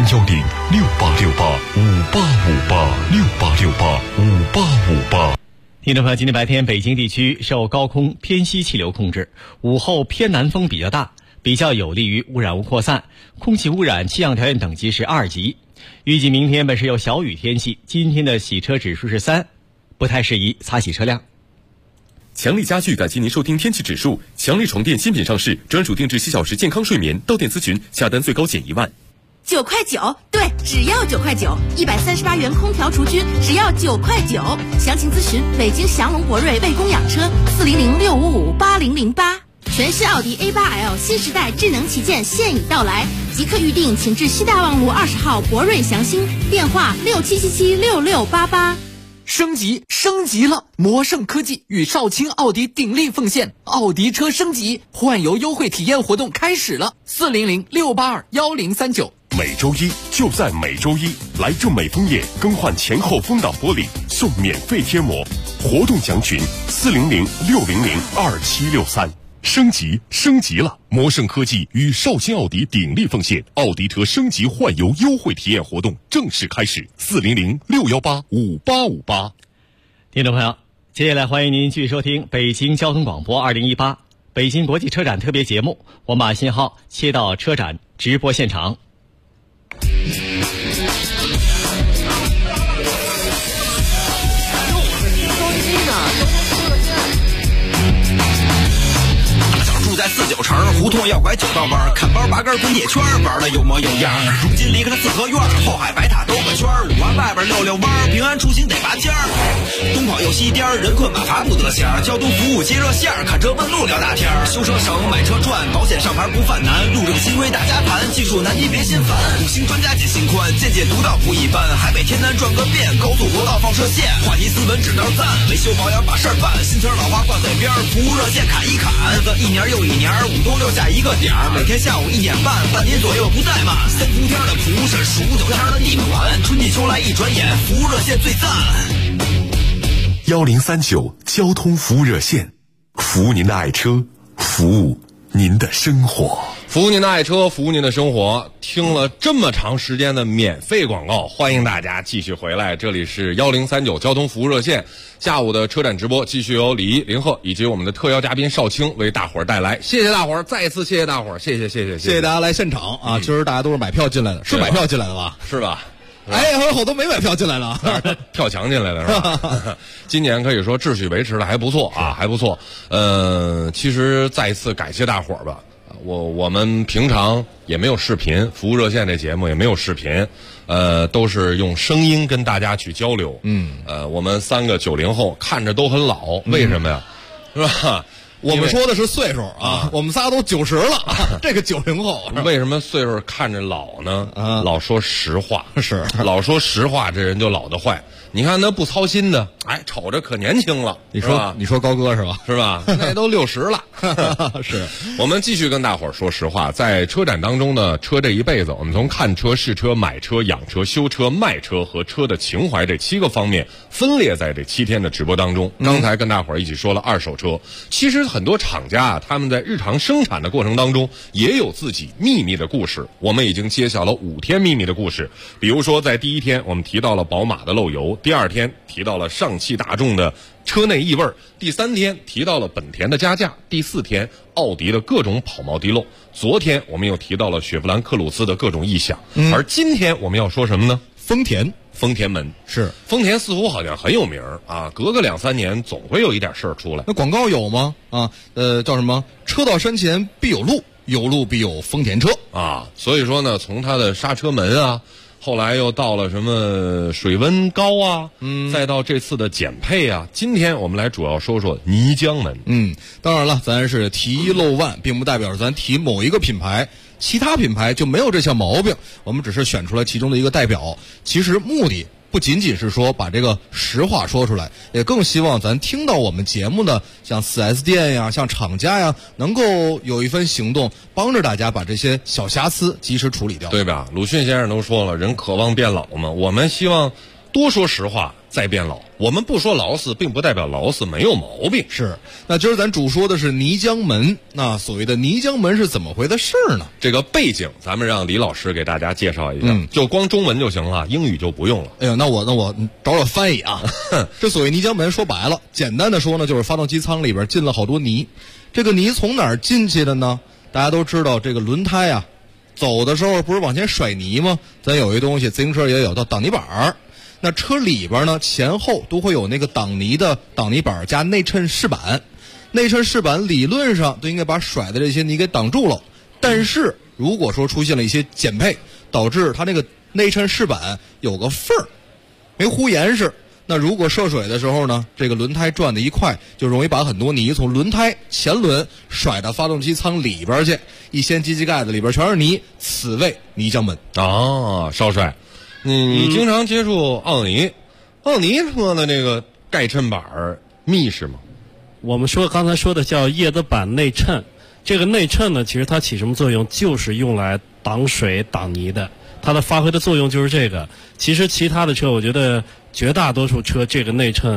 ，010-6868-5858，6868-5858。 听众朋友，今天白天北京地区受高空偏西气流控制，午后偏南风比较大，比较有利于污染物扩散，空气污染气象条件等级是2级。预计明天本是有小雨天气，今天的洗车指数是3，不太适宜擦洗车辆。 强力家具感谢您收听天气指数。强力床垫新品上市，专属定制7小时健康睡眠，到店咨询，下单最高减1万。 9块9，对，只要9块9，138元空调除菌，只要9块9。详情咨询北京祥龙博瑞为供养车，400-655-8008。全新奥迪 A8L 新时代智能旗舰现已到来，即刻预定，请至西大望路20号博瑞祥兴，电话67776688。 升级了！魔盛科技与少卿奥迪鼎力奉献，奥迪车升级换油优惠体验活动开始了，400-682-1039。 每周一就在每周一，来正美枫叶更换前后风挡玻璃送免费贴膜，活动详询400-600-2763。 升级了！魔圣科技与绍兴奥迪鼎力奉献，奥迪车升级换油优惠体验活动正式开始，400-618-5858。 听众朋友，接下来欢迎您继续收听北京交通广播2018北京国际车展特别节目，我们把信号切到车展直播现场。 在49城胡同要拐9道弯，看包拔根滚铁圈，玩的有模有样。如今离开了四合院，后海白塔兜个圈，5环外边溜弯，平安出行得拔尖儿。东跑又西颠，人困马乏不得闲。交通服务接热线，看车问路聊大天。修车省，买车赚，保险上牌不犯难。路政新规大家谈，技术难题别心烦。5星专家解心宽，见解独到不一般。海北天南转个遍，高速国道放射线。话题斯文指道赞，维修保养把事儿办。新车老花挂嘴边，服务热线砍一砍。日子一年又一年，5东6下一个点儿，每天下午1点半，半年左右不怠慢。3伏天的普审，15、9天的地款，春季秋来一转眼，服务热线最赞。 1039交通服务热线，服务您的爱车，服务您的生活。 服务您的爱车，服务您的生活。听了这么长时间的免费广告，欢迎大家继续回来。这里是1039交通服务热线，下午的车展直播继续由李一、林鹤以及我们的特邀嘉宾邵青为大伙儿带来。谢谢大伙儿，再一次谢谢大伙儿，谢谢大家来现场啊！今儿大家都是买票进来的，是买票进来的吧？ 是吧？ 哎，还有好多没买票进来了， 跳墙进来的是吧？今年可以说秩序维持的还不错啊，还不错。其实再一次感谢大伙儿吧。我们平常也没有视频，服务热线这节目也没有视频，都是用声音跟大家去交流。我们3个90后看着都很老，为什么呀？是吧？ 我们说的是岁数啊，我们仨都90了，这个90后为什么岁数看着老呢？老说实话， 是老说实话，这人就老得坏。你看那不操心的，哎，瞅着可年轻了。 你说高哥是吧？ 是吧？那都60了。 是。 我们继续跟大伙儿说实话，在车展当中呢，车这一辈子，我们从看车、试车、买车、养车、修车、卖车和车的情怀这7个方面分列在这7天的直播当中。刚才跟大伙儿一起说了二手车，其实很多厂家啊，他们在日常生产的过程当中也有自己秘密的故事。我们已经揭晓了5天秘密的故事，比如说在第1天我们提到了宝马的漏油，第2天提到了上汽大众的车内异味，第3天提到了本田的加价，第4天奥迪的各种跑冒滴漏，昨天我们又提到了雪佛兰克鲁兹的各种异响，而今天我们要说什么呢？丰田门是丰田，似乎好像很有名啊，隔个2-3年总会有一点事儿出来。 那广告有吗？叫什么？车到山前必有路，有路必有丰田车啊。所以说呢，从它的刹车门啊，后来又到了什么水温高啊，再到这次的减配啊。今天我们来主要说说泥浆门。 当然了，咱是提漏万，并不代表咱提某一个品牌。其他品牌就没有这项毛病，我们只是选出来其中的一个代表。其实目的不仅仅是说把这个实话说出来，也更希望咱听到我们节目的像 4S 店呀、像厂家呀，能够有一份行动，帮着大家把这些小瑕疵及时处理掉， 对吧？鲁迅先生都说了，人渴望变老嘛，我们希望多说实话再变老。我们不说老死，并不代表老死没有毛病。 是。那今儿咱主说的是泥浆门。那所谓的泥浆门是怎么回的事呢？ 这个背景咱们让李老师给大家介绍一下，就光中文就行了，英语就不用了。 哎呀，那我找翻译啊。这所谓泥浆门说白了，简单的说呢，就是发动机舱里边进了好多泥。这个泥从哪儿进去的呢？大家都知道这个轮胎啊，走的时候不是往前甩泥吗？咱有一东西，自行车也有，叫挡泥板儿。那车里边呢，前后都会有那个挡泥的挡泥板加内衬饰板，内衬饰板理论上都应该把甩的这些泥给挡住了。但是如果说出现了一些减配，导致它那个内衬饰板有个缝儿，没糊严实，那如果涉水的时候呢，这个轮胎转的一快，就容易把很多泥从轮胎前轮甩到发动机舱里边去，一掀机器盖子里边全是泥，此为泥浆门。 少帅，你经常接触奥尼车的这个盖衬板密实吗？ 我们刚才说的叫叶子板内衬，这个内衬呢，其实它起什么作用？就是用来挡水挡泥的，它的发挥的作用就是这个。其实其他的车，我觉得绝大多数车这个内衬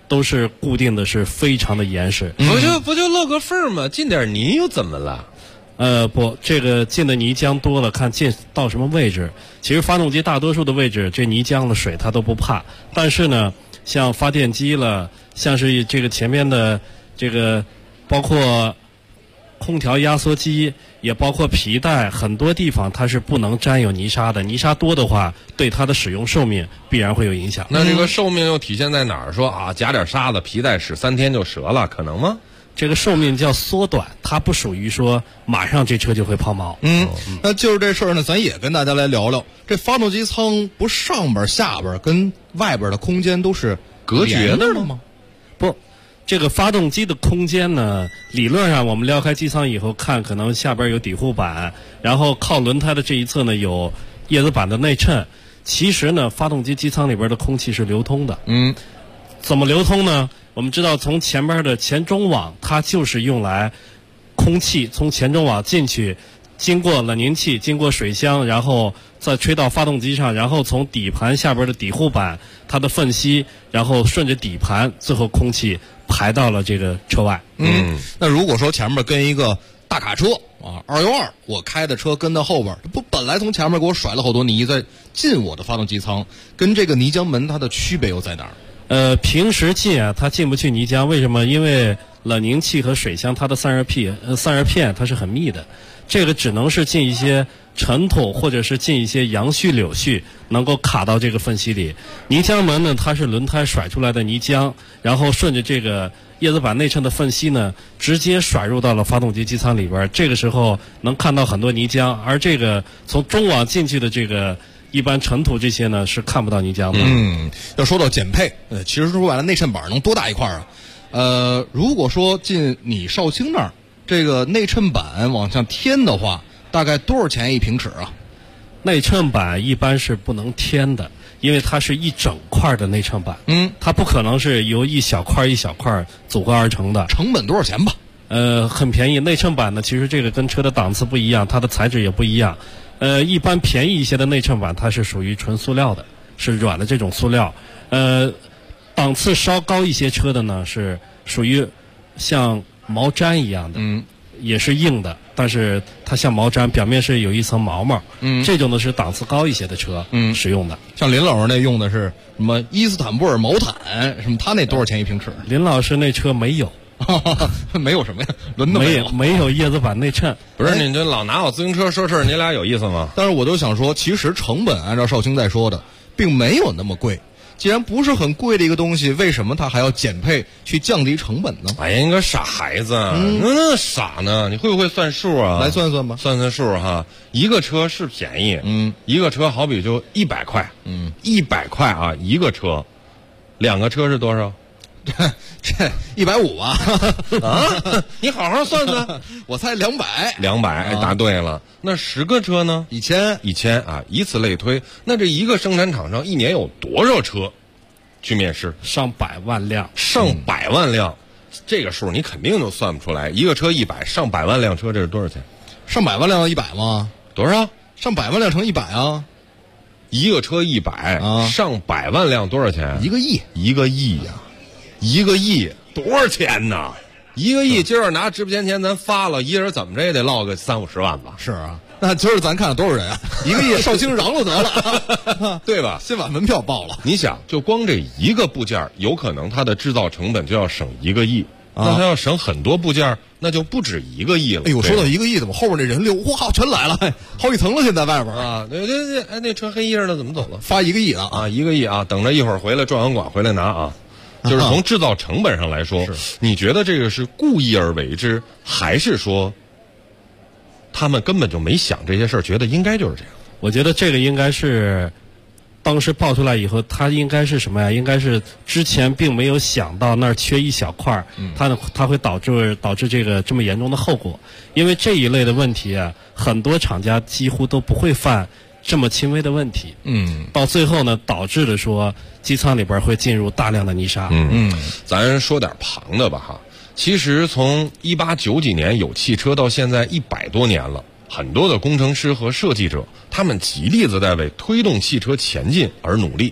都是固定的，是非常的严实。 不就漏个缝吗？进点泥又怎么了？ 不，这个进的泥浆多了，看进到什么位置。其实发动机大多数的位置，这泥浆的水它都不怕。但是呢，像发电机了，像是这个前面的这个，包括空调压缩机，也包括皮带，很多地方它是不能沾有泥沙的。泥沙多的话，对它的使用寿命必然会有影响。 那这个寿命又体现在哪儿？说啊，加点沙子，皮带使3天就折了，可能吗？ 这个寿命叫缩短，它不属于说马上这车就会抛锚。 那就是这事儿呢，咱也跟大家来聊聊。这发动机舱不上边下边跟外边的空间都是隔绝的吗？ 不，这个发动机的空间呢，理论上我们撩开机舱以后看，可能下边有底护板，然后靠轮胎的这一侧呢有叶子板的内衬。其实呢，发动机机舱里边的空气是流通的。怎么流通呢？我们知道，从前边的前中网，它就是用来空气从前中网进去，经过冷凝器，经过水箱，然后再吹到发动机上，然后从底盘下边的底护板，它的缝隙，然后顺着底盘，最后空气排到了这个车外。 那如果说前面跟一个大卡车啊212，我开的车跟到后边，不本来从前面给我甩了好多泥，再进我的发动机舱，跟这个泥浆门它的区别又在哪儿？ 平时进啊，它进不去泥浆，为什么？因为冷凝器和水箱它的散热片它是很密的，这个只能是进一些尘土或者是进一些杨絮柳絮，能够卡到这个缝隙里。泥浆门呢，它是轮胎甩出来的泥浆，然后顺着这个叶子板内衬的缝隙呢，直接甩入到了发动机机舱里边。这个时候能看到很多泥浆，而这个从中网进去的这个一般尘土这些呢是看不到泥浆的。 要说到减配，其实说白了，内衬板能多大一块啊？如果说进你少卿那儿，这个内衬板往上添的话，大概多少钱一平尺啊？ 内衬板一般是不能添的，因为它是一整块的内衬板。它不可能是由一小块一小块组合而成的。 成本多少钱吧？ 很便宜。内衬板呢，其实这个跟车的档次不一样，它的材质也不一样。一般便宜一些的内衬板，它是属于纯塑料的，是软的这种塑料。档次稍高一些车的呢，是属于像毛毡一样的，也是硬的，但是它像毛毡，表面是有一层毛毛。这种呢是档次高一些的车使用的。 像林老师那用的是什么伊斯坦布尔毛毯什么？他那多少钱一平尺？ 林老师那车没有。 没有什么呀？轮子没有叶子板内衬。 不是，你这老拿我自行车说事儿，你俩有意思吗？ 但是我就想说，其实成本按照少卿在说的，并没有那么贵。既然不是很贵的一个东西，为什么它还要减配去降低成本呢？ 哎呀，你个傻孩子，那傻呢？你会不会算数啊？ 来算算吧， 算算数哈。一个车是便宜，一个车好比就100块，100块啊，一个车，2个车是多少？ 这150吧？ 啊，你好好算算， 我猜200。 200，答对了。那10个车呢？1000啊，以此类推。那这一个生产厂商一年有多少车去面试？ 上百万辆， 上百万辆，这个数你肯定就算不出来。一个车100，上百万辆车，这是多少钱？ 上百万辆100吗？ 多少？ 上百万辆乘100啊。 一个车100啊，上百万辆多少钱 ？1个亿 ，1个亿呀！1个亿多少钱呢？1个亿，今儿拿直播间钱咱发了，一人怎么着也得落个30-50万吧？ 是啊，那今儿咱看多少人啊？1个亿，少卿嚷嚷得了， 对吧？ 先把门票报了。 你想，就光这一个部件，有可能它的制造成本就要省1个亿，那它要省很多部件，那就不止1个亿了。 哎呦，说到1个亿，怎么后边那人流哇全来了，好几层了，现在外边啊，对，哎，那车黑衣的怎么走了？ 发1个亿了啊，1个亿啊，等着一会儿回来转完馆回来拿啊。就是从制造成本上来说，你觉得这个是故意而为之，还是说他们根本就没想这些事儿，觉得应该就是这样？ 我觉得这个应该是当时爆出来以后，它应该是什么呀？应该是之前并没有想到那儿缺一小块，它会导致这个这么严重的后果。因为这一类的问题啊，很多厂家几乎都不会犯这么轻微的问题，到最后呢，导致了说机舱里边会进入大量的泥沙。 咱说点旁的吧哈。其实从1890几年有汽车到现在100多年了，很多的工程师和设计者，他们极力的在为推动汽车前进而努力。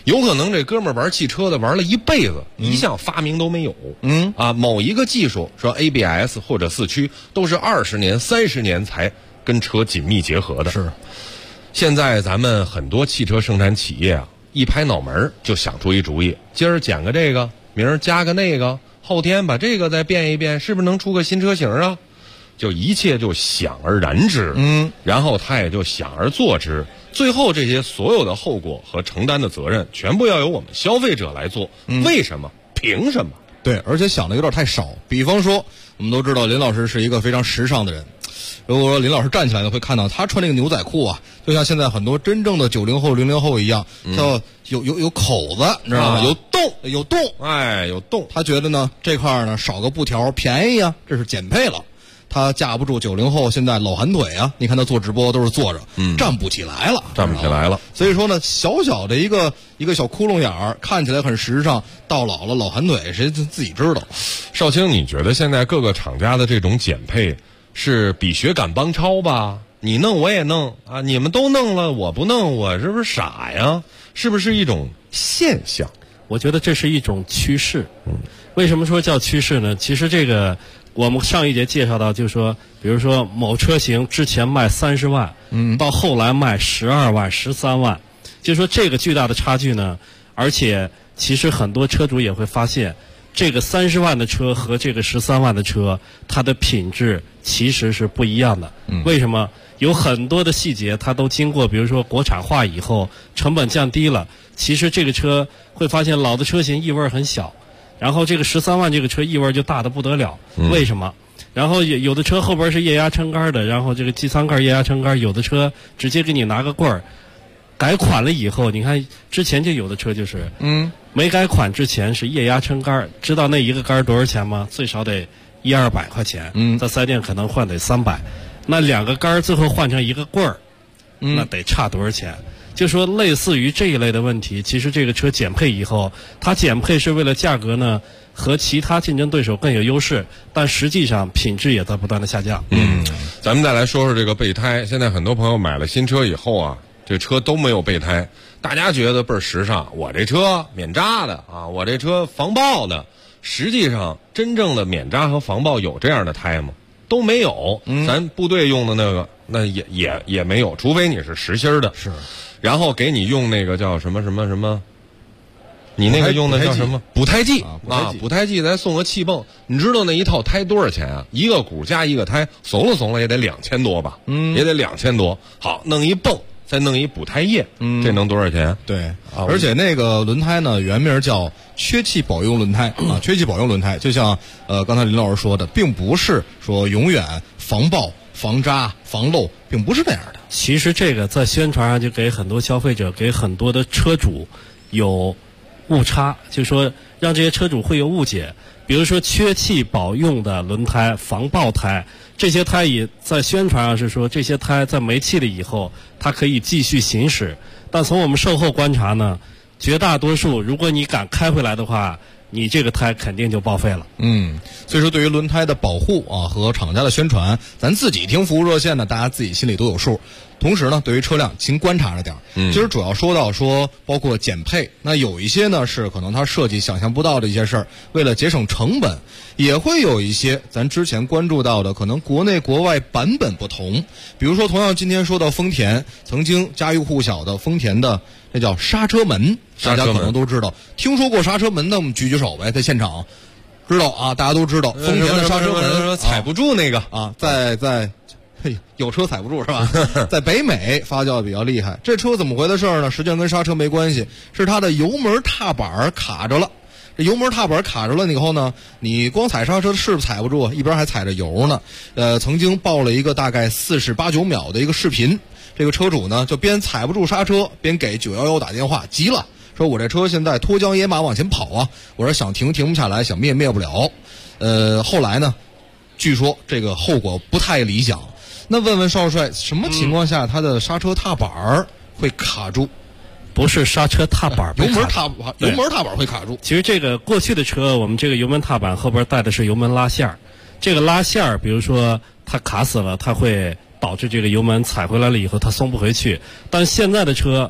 有可能这哥们儿玩汽车的玩了一辈子，一项发明都没有。某一个技术说 ABS 或者四驱都是20年、30年才跟车紧密结合的。 是， 现在咱们很多汽车生产企业啊，一拍脑门就想出一主意，今儿减个这个，明儿加个那个，后天把这个再变一变，是不是能出个新车型啊？就一切就想而然之，然后他也就想而做之，最后这些所有的后果和承担的责任，全部要由我们消费者来做。为什么？凭什么？ 对，而且想的有点太少。比方说，我们都知道林老师是一个非常时尚的人。如果说林老师站起来呢，会看到他穿这个牛仔裤啊，就像现在很多真正的90后、00后一样，叫有口子，你知道吗？有洞， 哎，有洞。 他觉得呢，这块呢少个布条便宜啊，这是减配了。他架不住90后现在老寒腿啊，你看他做直播都是坐着，站不起来了。所以说呢，小小的一个小窟窿眼儿，看起来很时尚，到老了老寒腿，谁自己知道。 少卿，你觉得现在各个厂家的这种减配是比学赶帮超吧？你弄我也弄啊，你们都弄了，我不弄，我是不是傻呀？是不是一种现象？ 我觉得这是一种趋势。为什么说叫趋势呢？其实这个我们上一节介绍到，就是说，比如说某车型之前卖30万，到后来卖12万、13万，就是说这个巨大的差距呢，而且其实很多车主也会发现，这个30万的车和这个13万的车，它的品质其实是不一样的。为什么？有很多的细节它都经过比如说国产化以后，成本降低了，其实这个车会发现老的车型异味很小，然后这个13万这个车异味就大得不得了。为什么？然后有的车后边是液压撑杆的，然后这个机舱盖液压撑杆，有的车直接给你拿个棍儿。改款了以后，你看之前就有的车就是没改款之前是液压撑杆，知道那一个杆多少钱吗？最少得100-200块钱，在4S店可能换得300，那2个杆最后换成一个棍儿，那得差多少钱？就说类似于这一类的问题，其实这个车减配以后，它减配是为了价格呢和其他竞争对手更有优势，但实际上品质也在不断的下降。 咱们再来说说这个备胎。现在很多朋友买了新车以后啊，这车都没有备胎，大家觉得倍儿时尚，我这车免扎的啊，我这车防爆的。实际上真正的免扎和防爆有这样的胎吗？都没有。咱部队用的那个那也没有，除非你是实心的。 是， 然后给你用那个叫什么，你那个用的叫什么补胎剂啊？补胎剂再送个气泵。你知道那一套胎多少钱啊？一个鼓加一个胎，怂了也得2000多吧？也得2000多。好，弄一泵，再弄一补胎液，这能多少钱？ 对，而且那个轮胎呢，原名叫缺气保用轮胎啊，缺气保用轮胎，就像刚才林老师说的，并不是说永远防爆、防扎、防漏，并不是那样的。 其实这个在宣传上就给很多消费者、给很多的车主有误差，就是说让这些车主会有误解。比如说缺气保用的轮胎、防爆胎，这些胎也在宣传上是说这些胎在没气了以后它可以继续行驶，但从我们售后观察呢，绝大多数如果你敢开回来的话，你这个胎肯定就报废了。 所以说对于轮胎的保护啊和厂家的宣传，咱自己听服务热线呢，大家自己心里都有数。同时呢，对于车辆请观察着点。其实主要说到包括减配，那有一些呢是可能它设计想象不到的一些事儿，为了节省成本，也会有一些咱之前关注到的，可能国内国外版本不同。比如说同样今天说到丰田，曾经家喻户晓的丰田的那叫刹车门，大家可能都知道。听说过刹车门的，我们举举手呗，在现场知道啊，大家都知道丰田的刹车门踩不住那个啊，在有车踩不住是吧？在北美发酵的比较厉害。这车怎么回的事呢？实际上跟刹车没关系，是它的油门踏板卡着了。这油门踏板卡着了以后呢，你光踩刹车是不是踩不住？一边还踩着油呢。曾经报了一个大概48-9秒的一个视频，这个车主呢就边踩不住刹车，边给911打电话，急了，说我这车现在脱缰野马往前跑啊，我说想停不下来，想灭不了。后来呢，据说这个后果不太理想。那问问少帅，什么情况下它的刹车踏板会卡住？ 不是刹车踏板， 油门踏板会卡住。 其实这个过去的车，我们这个油门踏板后边带的是油门拉线儿，这个拉线儿，比如说它卡死了，它会导致这个油门踩回来了以后它松不回去。但现在的车，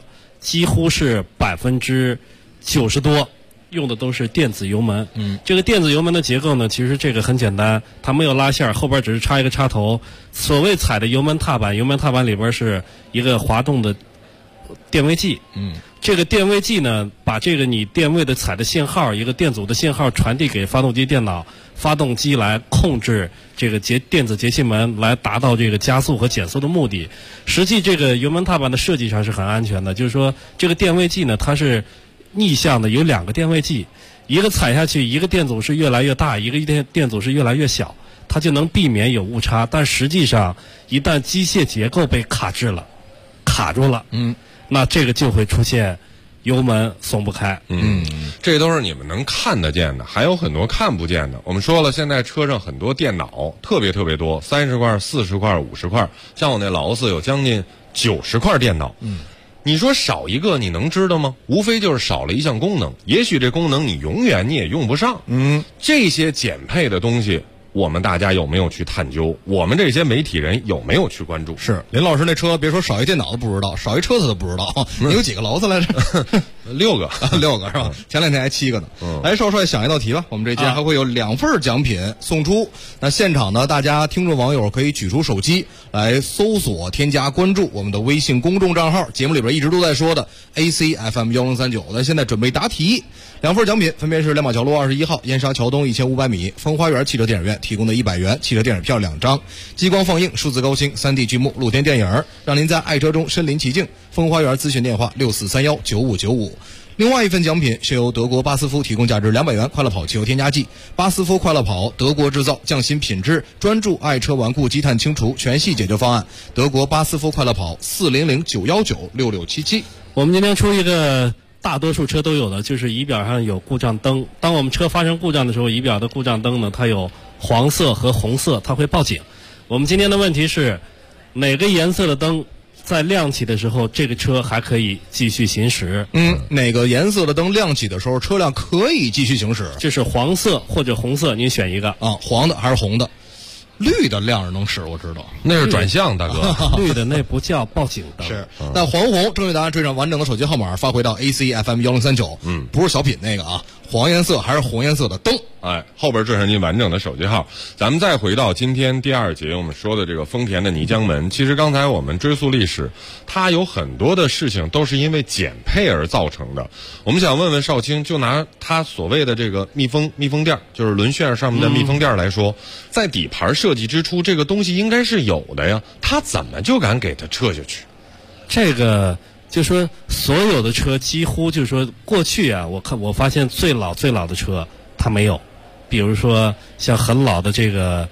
几乎是90%多用的都是电子油门。这个电子油门的结构呢，其实这个很简单，它没有拉线，后边只是插一个插头。所谓踩的油门踏板，油门踏板里边是一个滑动的电位计。这个电位计呢，把这个你电位的踩的信号，一个电阻的信号传递给发动机电脑，发动机来控制这个电子节气门，来达到这个加速和减速的目的。实际这个油门踏板的设计上是很安全的，就是说这个电位计呢，它是逆向的，有2个电位计，一个踩下去，一个电阻是越来越大，一个电阻是越来越小，它就能避免有误差。但实际上，一旦机械结构被卡住了，那这个就会出现油门松不开。 这都是你们能看得见的，还有很多看不见的。我们说了，现在车上很多电脑特别多，30块、40块、50块，像我那劳斯有将近90块电脑。你说少一个你能知道吗？无非就是少了一项功能，也许这功能你永远你也用不上。这些减配的东西，我们大家有没有去探究？我们这些媒体人有没有去关注？ 是林老师那车，别说少一电脑都不知道，少一车他都不知道。你有几个劳斯来着 ？6个 ，6个是吧？前2天还7个呢。来，少帅想一道题吧。我们这节还会有2份奖品送出。那现场呢，大家听众网友可以举出手机来搜索、添加关注我们的微信公众账号。节目里边一直都在说的 ACFM1039。那现在准备答题，2份奖品分别是亮马桥路21号、燕莎桥东1500米风花园汽车电影院提供的100元汽车电影票2张，激光放映、数字高清、3D 剧目、露天电影，让您在爱车中身临其境。风花园咨询电话64319595。另外一份奖品是由德国巴斯夫提供价值200元快乐跑汽油添加剂，巴斯夫快乐跑德国制造，匠心品质，专注爱车顽固积碳清除全系解决方案。德国巴斯夫快乐跑400-919-6677。 我们今天出一个大多数车都有的，就是仪表上有故障灯。当我们车发生故障的时候，仪表的故障灯呢，它有黄色和红色，它会报警。我们今天的问题是，哪个颜色的灯在亮起的时候，这个车还可以继续行驶？ 哪个颜色的灯亮起的时候，车辆可以继续行驶？ 这是黄色或者红色，您选一个啊，黄的还是红的？绿的亮着能使，我知道那是转向，大哥。 绿的那不叫报警灯。 是，但黄红正确答案追上完整的手机号码，发回到 ACFM1039。不是小品那个啊，黄颜色还是红颜色的灯。 后边追上您完整的手机号。咱们再回到今天第2节我们说的这个丰田的泥浆门。其实刚才我们追溯历史，它有很多的事情都是因为减配而造成的。我们想问问少卿，就拿它所谓的这个密封垫，就是轮圈上面的密封垫来说，在底盘设计之初，这个东西应该是有的呀，他怎么就敢给它撤下去？ 这个就说所有的车几乎就是说过去啊，我发现最老的车它没有。比如说像很老的这个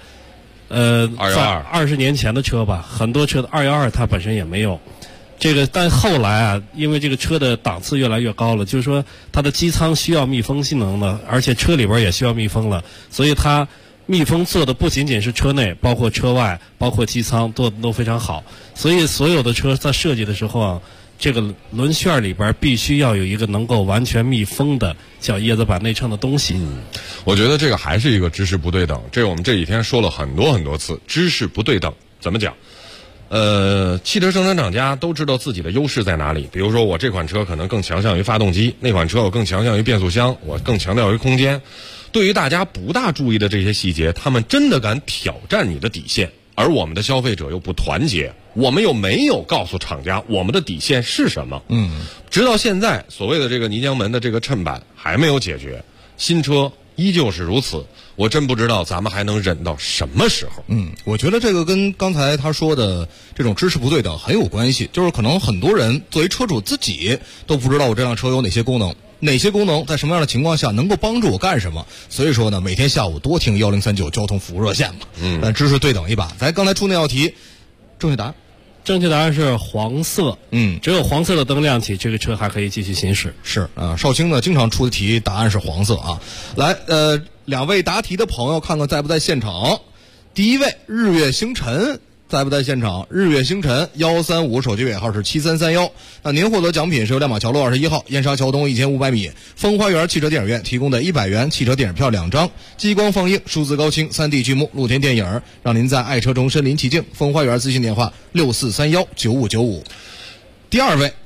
20年前的车吧，很多车的212它本身也没有这个。但后来啊，因为这个车的档次越来越高了，就是说它的机舱需要密封性能了，而且车里边也需要密封了，所以它密封做的不仅仅是车内，包括车外，包括机舱做的都非常好。所以所有的车在设计的时候啊，这个轮圈里边必须要有一个能够完全密封的叫叶子板内衬的东西。 我觉得这个还是一个知识不对等，这我们这几天说了很多次，知识不对等怎么讲？汽车生产厂家都知道自己的优势在哪里。比如说我这款车可能更强项于发动机，那款车我更强项于变速箱，我更强调于空间。对于大家不大注意的这些细节，他们真的敢挑战你的底线，而我们的消费者又不团结，我们又没有告诉厂家我们的底线是什么。直到现在所谓的这个泥浆门的这个衬板还没有解决，新车依旧是如此，我真不知道咱们还能忍到什么时候。 我觉得这个跟刚才他说的这种知识不对等很有关系，就是可能很多人作为车主自己都不知道我这辆车有哪些功能，哪些功能在什么样的情况下能够帮助我干什么。所以说呢，每天下午多听1039交通服务热线吧。但知识对等一把。咱刚才出那道题，正确答案是黄色。 只有黄色的灯亮起，这个车还可以继续行驶。 是啊，少卿呢经常出的题答案是黄色啊。来，2位答题的朋友看看在不在现场。第一位日月星辰在不在现场？日月星辰135，手机尾号是7331。那您获得奖品是由亮马桥路21号、燕莎桥东1500米风花园汽车电影院提供的100元汽车电影票2张，激光放映、数字高清、3D 剧目、露天电影，让您在爱车中身临其境。风花园咨询电话64319595。第二位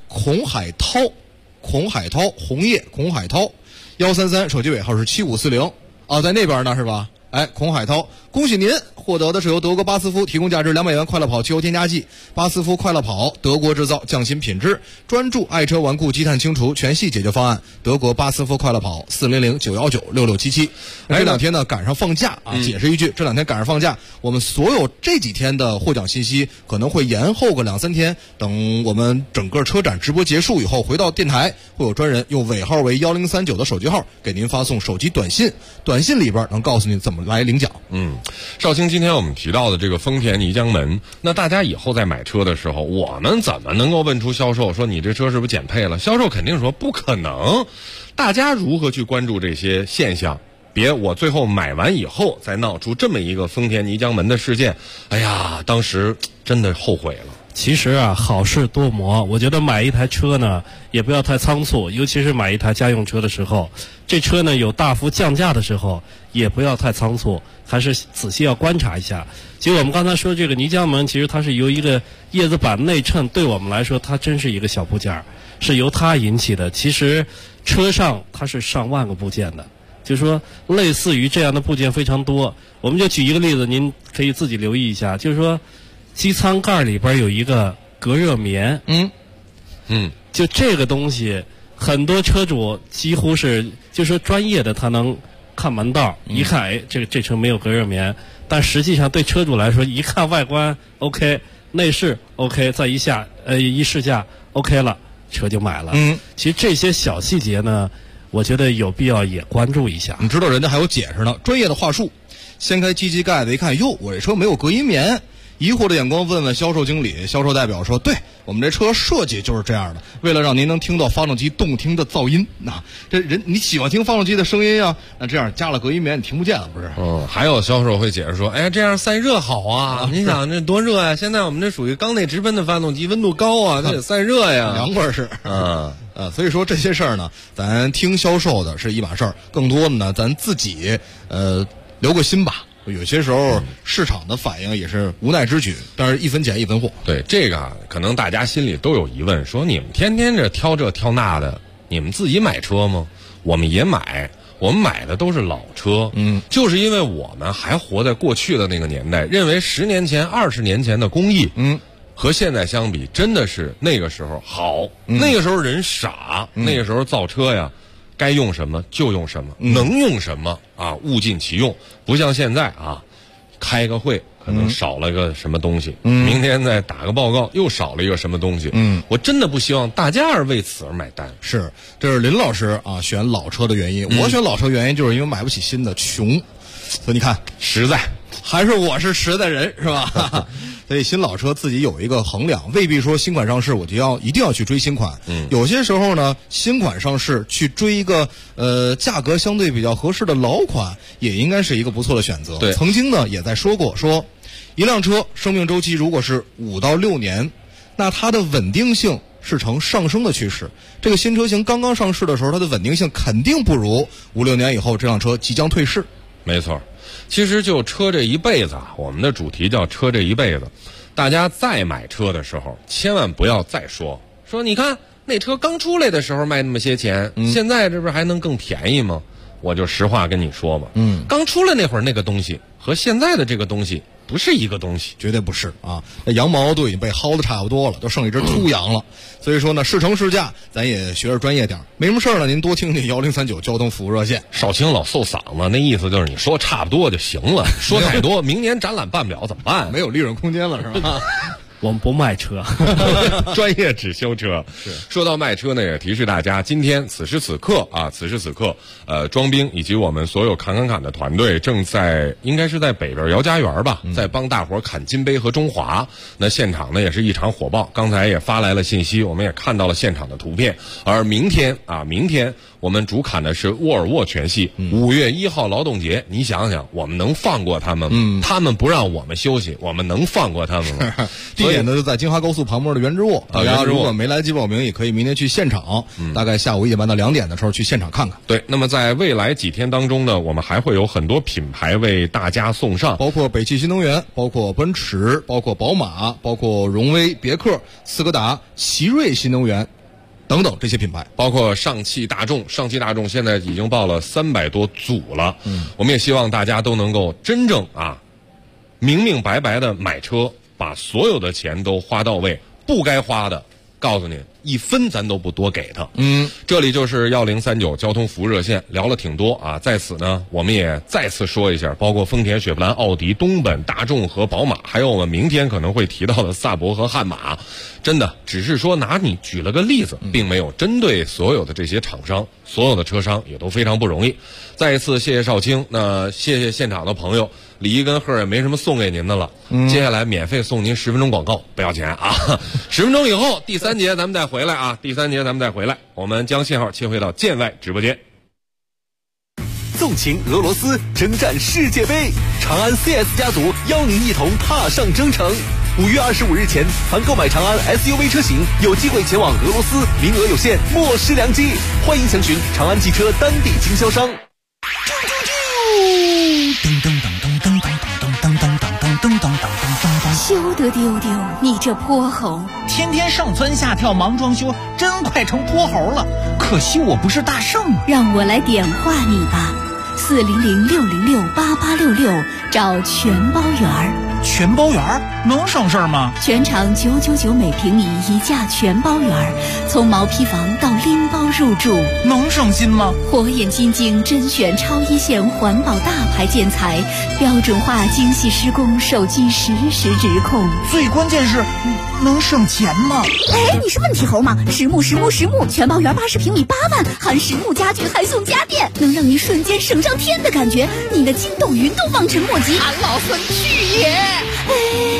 孔海涛红叶孔海涛133，手机尾号是7540啊，在那边呢是吧？哎，孔海涛，恭喜您获得的是由德国巴斯夫提供价值200元快乐跑汽油添加剂。巴斯夫快乐跑，德国制造，匠心品质，专注爱车顽固积碳清除全系解决方案。德国巴斯夫快乐跑，400-919-6677。这两天呢赶上放假啊，解释一句，这两天赶上放假，我们所有这几天的获奖信息可能会延后个2-3天，等我们整个车展直播结束以后，回到电台会有专人用尾号为1039的手机号给您发送手机短信，短信里边能告诉你怎么来领奖。 少卿，今天我们提到的这个丰田泥浆门，那大家以后在买车的时候，我们怎么能够问出销售说你这车是不是减配了？销售肯定说不可能。大家如何去关注这些现象？别我最后买完以后再闹出这么一个丰田泥浆门的事件，哎呀，当时真的后悔了。 其实啊，好事多磨。我觉得买一台车呢，也不要太仓促，尤其是买一台家用车的时候，这车呢有大幅降价的时候，也不要太仓促，还是仔细要观察一下。其实我们刚才说这个泥浆门，其实它是由一个叶子板内衬，对我们来说，它真是一个小部件，是由它引起的。其实车上它是上万个部件的。就是说，类似于这样的部件非常多。我们就举一个例子，您可以自己留意一下。就是说，机舱盖里边有一个隔热棉，就这个东西，很多车主几乎是，就说专业的他能看门道，一看，哎，这车没有隔热棉，但实际上对车主来说，一看外观 OK， 内饰 OK， 再一试驾 OK 了，车就买了。其实这些小细节呢，我觉得有必要也关注一下。 你知道人家还有解释呢，专业的话术。掀开机器盖子一看，哟，我这车没有隔音棉。疑惑的眼光问问销售经理，销售代表说，对，我们这车设计就是这样的，为了让您能听到发动机动听的噪音。这人你喜欢听发动机的声音啊，那这样加了隔音棉你听不见了，不是？ 还有销售会解释说，哎，这样散热好啊，你想这多热啊，现在我们这属于缸内直喷的发动机，温度高啊，它得散热呀， 凉快是所以说这些事儿呢，咱听销售的是一码事儿，更多的呢，咱自己留个心吧。有些时候市场的反应也是无奈之举，但是一分钱一分货。 对这个啊，可能大家心里都有疑问，说你们天天这挑这挑那的，你们自己买车吗？我们也买，我们买的都是老车。就是因为我们还活在过去的那个年代，认为10年前、20年前的工艺，和现在相比，真的是那个时候好。那个时候人傻，那个时候造车呀，该用什么就用什么，能用什么啊，物尽其用。不像现在啊，开个会可能少了个什么东西，明天再打个报告又少了一个什么东西。我真的不希望大家为此而买单。 是，这是林老师啊选老车的原因。我选老车原因就是因为买不起新的，穷。所以你看， 实在， 还是我是实在人，是吧？所以新老车自己有一个衡量，未必说新款上市我就一定要去追新款。有些时候呢，新款上市去追一个价格相对比较合适的老款，也应该是一个不错的选择。 对， 曾经呢也在说过，说一辆车生命周期如果是5到6年，那它的稳定性是呈上升的趋势。这个新车型刚刚上市的时候，它的稳定性肯定不如5、6年以后这辆车即将退市。 没错，其实就车这一辈子啊，我们的主题叫车这一辈子。大家再买车的时候，千万不要再说你看那车刚出来的时候卖那么些钱，现在这不是还能更便宜吗？我就实话跟你说吧，刚出来那会儿那个东西和现在的这个东西不是一个东西， 绝对不是啊！那羊毛都已经被薅的差不多了，都剩一只秃羊了。所以说呢，试乘试驾，咱也学着专业点，没什么事儿了，您多听听1039交通服务热线。 少卿老嗽嗓子，那意思就是你说差不多就行了，说太多，明年展览办不了怎么办？ 没有利润空间了是吧？ 我们不卖车， 专业只修车。说到卖车呢，也提示大家，今天此时此刻，庄兵以及我们所有砍的团队正在，应该是在北边姚家园吧，在帮大伙砍金杯和中华。那现场呢也是异常火爆，刚才也发来了信息，我们也看到了现场的图片。而明天我们主砍的是沃尔沃全系，5月1号劳动节，你想想，我们能放过他们吗？他们不让我们休息，我们能放过他们吗？ 地点呢就在京哈高速旁边的原之沃，大家如果没来及报名，也可以明天去现场，大概下午1点半到2点的时候去现场看看。 对，那么在未来几天当中呢，我们还会有很多品牌为大家送上， 包括北汽新能源，包括奔驰，包括宝马，包括荣威、别克、斯柯达、奇瑞新能源。 等等这些品牌， 包括上汽大众现在已经报了300多组了。我们也希望大家都能够真正明明白白的买车，把所有的钱都花到位，不该花的，告诉您1分咱都不多给他。这里就是1039交通服务热线，聊了挺多啊。在此呢，我们也再次说一下，包括丰田、雪佛兰、奥迪、东本、大众和宝马，还有我们明天可能会提到的萨博和悍马，真的只是说拿你举了个例子，并没有针对所有的这些厂商，所有的车商也都非常不容易。再一次谢谢少卿，那谢谢现场的朋友，礼仪跟贺也没什么送给您的了，接下来免费送您10分钟广告，不要钱啊！10分钟以后第3节咱们再回来啊，我们将信号切回到建外直播间。 纵情俄罗斯，征战世界杯，长安 CS 家族邀您一同踏上征程。5月25日前，凡购买长安 SUV 车型，有机会前往俄罗斯，名额有限，莫失良机。欢迎详询长安汽车当地经销商。 休得丢丢，你这泼猴！ 天天上蹿下跳忙装修，真快成泼猴了。可惜我不是大圣啊！ 让我来点化你吧，400-606-8866，找全包园。 全包园能省事儿吗？ 全场999每平米1价全包园，从毛坯房到拎包入住， 能省心吗？ 火眼金睛甄选超一线环保大牌建材，标准化精细施工，手机实时直控。 最关键是能省钱吗？ 哎，你是问题猴吗？实木全包园80平米8万，含实木家具还送家电，能让你瞬间省上天的感觉，你的筋斗云都望尘莫及。 俺老孙去也！ 哎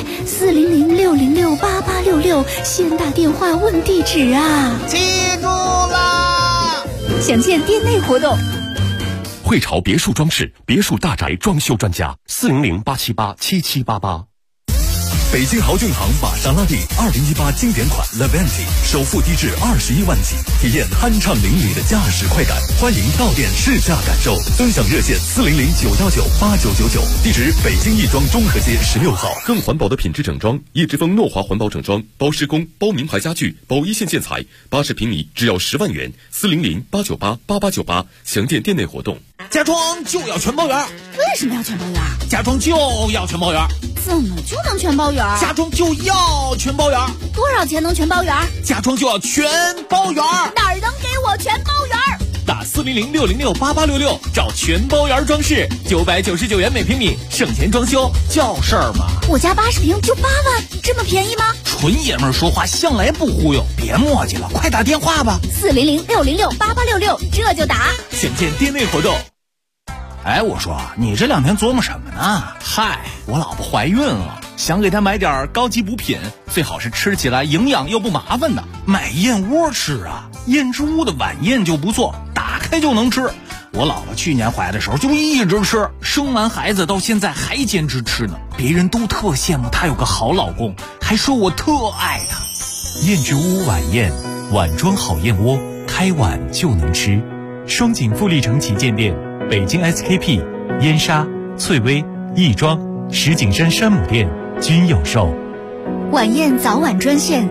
，400-606-8866，先打电话问地址啊！ 记住啦！ 详见店内活动。 汇潮别墅装饰，别墅大宅装修专家，400-878-7788。 北京豪骏行马莎拉蒂2018经典款 Levante 首付低至21万起，体验酣畅淋漓的驾驶快感。欢迎到店试驾感受，尊享热线400-919-8999，地址北京亦庄中和街16号。 更环保的品质整装，叶之峰诺华环保整装，包施工、包名牌家具、包一线建材，80平米只要10万元，400-898-8898，详见店内活动。 家装就要全包园。 为什么要全包园？ 家装就要全包园。 怎么就能全包园？ 家装就要全包园。 多少钱能全包园？ 家装就要全包园。 哪儿能给我全包园？ 打400-606-8866，找全包园装饰，999元每平米，省钱装修叫事儿吗？ 我家80平就8万，这么便宜吗？ 纯爷们儿说话向来不忽悠，别磨叽了，快打电话吧。 400-606-8866，这就打。 详见店内活动。 哎，我说你这2天琢磨什么呢？ 嗨，我老婆怀孕了，想给她买点高级补品，最好是吃起来营养又不麻烦的。 买燕窝吃啊，燕之屋的晚宴就不错，打开就能吃。我老婆去年怀的时候就一直吃，生完孩子到现在还坚持吃呢。别人都特羡慕她有个好老公，还说我特爱她。 燕之屋晚宴，碗装好燕窝，开碗就能吃。双井富力城旗舰店。北京 SKP、燕莎、翠微、亦庄、石景山山姆店均有售。 晚宴早晚专线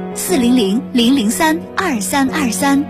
400-003-2323。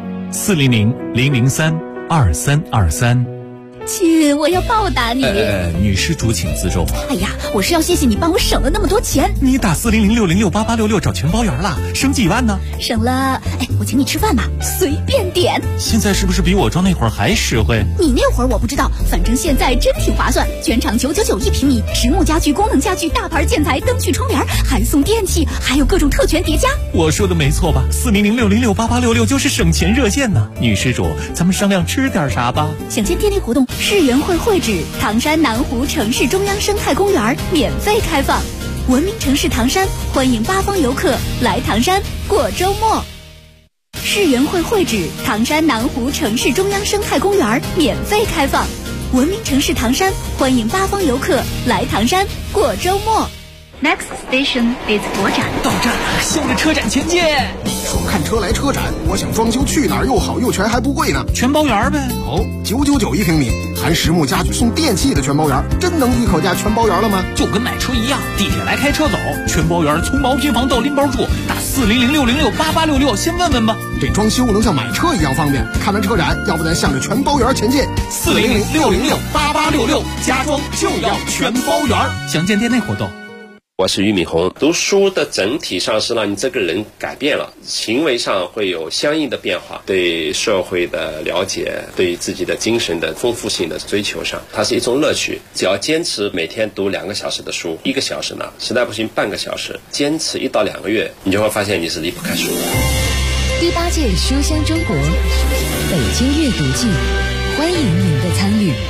400-003-2323。 亲，我要报答你。 女施主请自重。 哎呀，我是要谢谢你帮我省了那么多钱。 你打400-606-8866找全包园了，省几万呢？ 省了，我请你吃饭吧，随便点。 现在是不是比我装那会儿还实惠？ 你那会儿我不知道，反正现在真挺划算。全场999一平米，实木家具、功能家具、大牌建材、灯具、窗帘，还送电器，还有各种特权叠加。 我说的没错吧？400-606-8866就是省钱热线呢。女施主，咱们商量吃点啥吧？ 详见店内活动。世园会会址唐山南湖城市中央生态公园免费开放，文明城市唐山欢迎8方游客来唐山过周末。世园会会址唐山南湖城市中央生态公园免费开放，文明城市唐山欢迎8方游客来唐山过周末。Next station is 国展。 到站了，向着车展前进。 说说看车来车展，我想装修去哪儿又好又全还不贵呢？ 全包圆呗。 哦，999一平米，含实木家具送电器的全包圆，真能一口价全包圆了吗？ 就跟买车一样，地铁来开车走，全包圆从毛坯房到拎包住，打400-606-8866，先问问吧。 这装修能像买车一样方便。看完车展，要不咱向着全包圆前进。 400-606-8866，家装就要全包圆。详见店内活动。 我是俞敏洪。读书的整体上是让你这个人改变了，行为上会有相应的变化，对社会的了解，对自己的精神的丰富性的追求上，它是一种乐趣。只要坚持每天读2个小时的书，1个小时呢，实在不行半个小时，坚持1到2个月，你就会发现你是离不开书。 第8届书香中国北京阅读季，欢迎您的参与。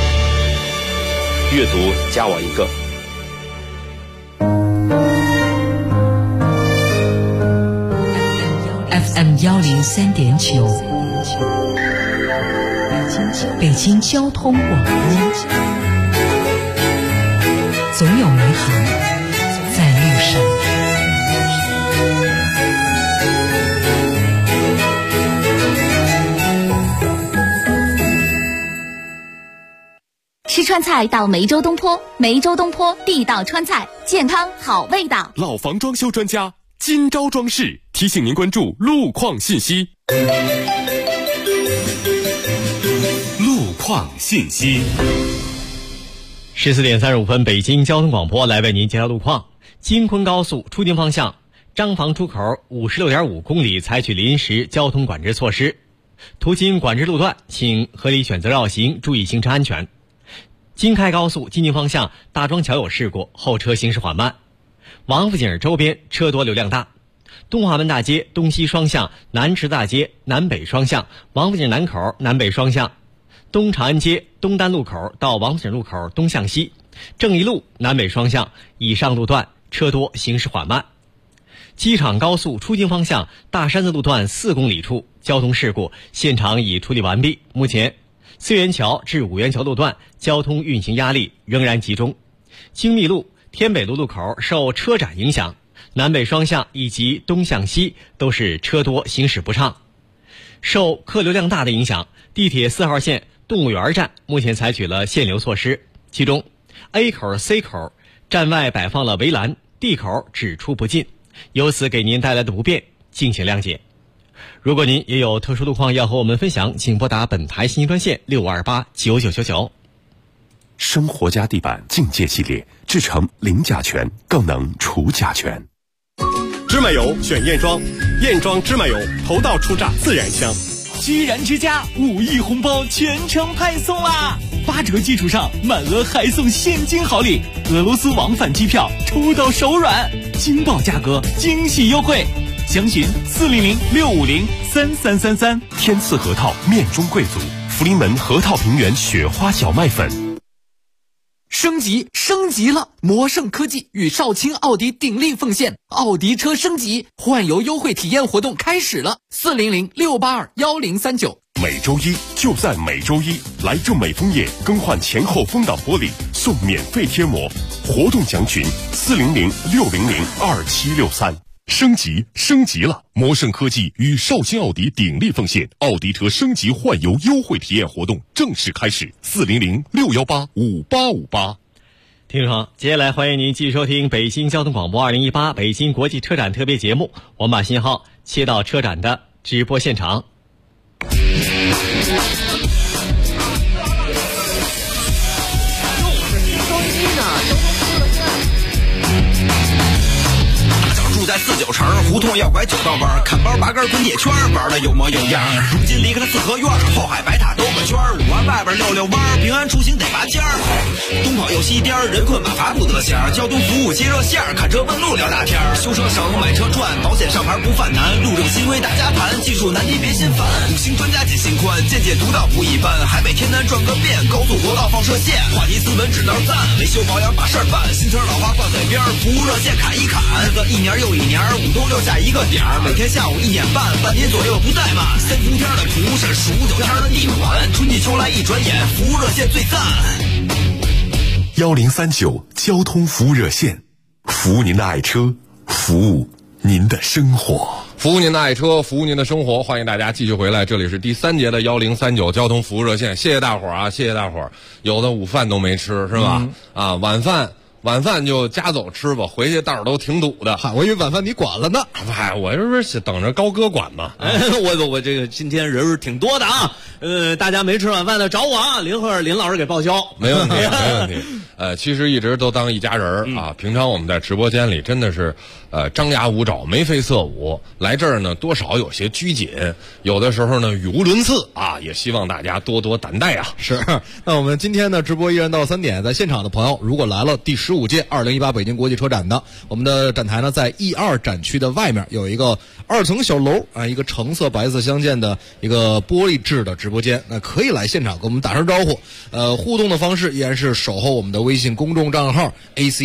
阅读加我一个。 FM 103.9，北京交通广播，总有美好在路上。 吃川菜到梅州东坡，梅州东坡地道川菜，健康好味道。 老房装修专家今朝装饰提醒您关注路况信息。路况信息。 14点35分，北京交通广播来为您介绍路况。京昆高速出京方向张坊出口56.5公里采取临时交通管制措施，途经管制路段请合理选择绕行，注意行车安全。京开高速进京方向大庄桥有事故，后车行驶缓慢。王府井周边车多流量大，东华门大街东西双向、南池大街南北双向、王府井南口南北双向、东长安街东单路口到王府井路口东向西、正义路南北双向以上路段车多，行驶缓慢。机场高速出京方向大山子路段4公里处交通事故现场已处理完毕，目前4元桥至5元桥路段交通运行压力仍然集中。京密路天北路路口受车展影响，南北双向以及东向西都是车多，行驶不畅。受客流量大的影响，地铁4号线动物园站目前采取了限流措施，其中 A 口 C 口站外摆放了围栏， D 口只出不进，由此给您带来的不便敬请谅解。如果您也有特殊路况要和我们分享，请拨打本台信息专线65289999。 生活家地板净界系列制成零甲醛，更能除甲醛。 芝麻油选燕庄，燕庄芝麻油头道初榨，自然香。 居然之家5亿红包全程派送啦！8折基础上满额还送现金好礼，俄罗斯往返机票抽到手软，惊爆价格，惊喜优惠。详询400-650-3333。 天赐核桃面中贵族，福临门核桃平原雪花小麦粉。 升级了！魔盛科技与少卿奥迪鼎力奉献奥迪车升级换油优惠体验活动开始了，400-682-1039。 每周一就在每周一，来正美枫叶更换前后风挡玻璃送免费贴膜，活动详询400-600-2763。升级了！魔盛科技与少卿奥迪鼎力奉献奥迪车升级换油优惠体验活动正式开始，400-618-5858。 听众好，接下来欢迎您继续收听北京交通广播2018北京国际车展特别节目，我们把信号切到车展的直播现场。 住在49城，胡同要拐9道弯，看包拔根滚铁圈，玩的有模有样。如今离开了四合院，后海白塔兜个圈，5环外边溜弯，平安出行得拔尖儿。东跑又西颠，人困马乏不得闲，交通服务接热线，看车问路聊大天。修车省，买车赚，保险上牌不犯难，路政新规大家盘，技术难题别心烦。5星专家解心宽，见解独到不一般，海北天南转个遍，高速国道放射线，话题斯文指导赞，维修保养把事儿办，新车老化挂嘴边，服务热线砍一砍，日子一年又一年，5都6下一个点儿，每天下午1点半，半年左右不怠慢。3伏天的蒲是数9天的地暖，春季秋来一转眼，服务热线最赞。 1039交通服务热线，服务您的爱车，服务您的生活。 服务您的爱车，服务您的生活，欢迎大家继续回来，这里是第3节的1039交通服务热线，谢谢大伙儿啊，谢谢大伙儿。有的午饭都没吃是吧？啊，晚饭就夹走吃吧，回去道儿都挺堵的。 我以为晚饭你管了呢。 我这不是等着高哥管吗？ 我这个今天人挺多的啊。大家没吃晚饭的找我啊，林老师给报销。 没问题，没问题。其实一直都当一家人啊。平常我们在直播间里真的是，张牙舞爪，眉飞色舞。来这儿呢，多少有些拘谨，有的时候呢语无伦次啊。也希望大家多多担待啊。 是。那我们今天呢直播依然到3点，在现场的朋友，如果来了第15届2018北京国际车展的，我们的展台呢在 E2 展区的外面有一个2层小楼啊，一个橙色白色相间的一个玻璃制的直播间，那可以来现场跟我们打声招呼。互动的方式依然是守候我们的微信公众账号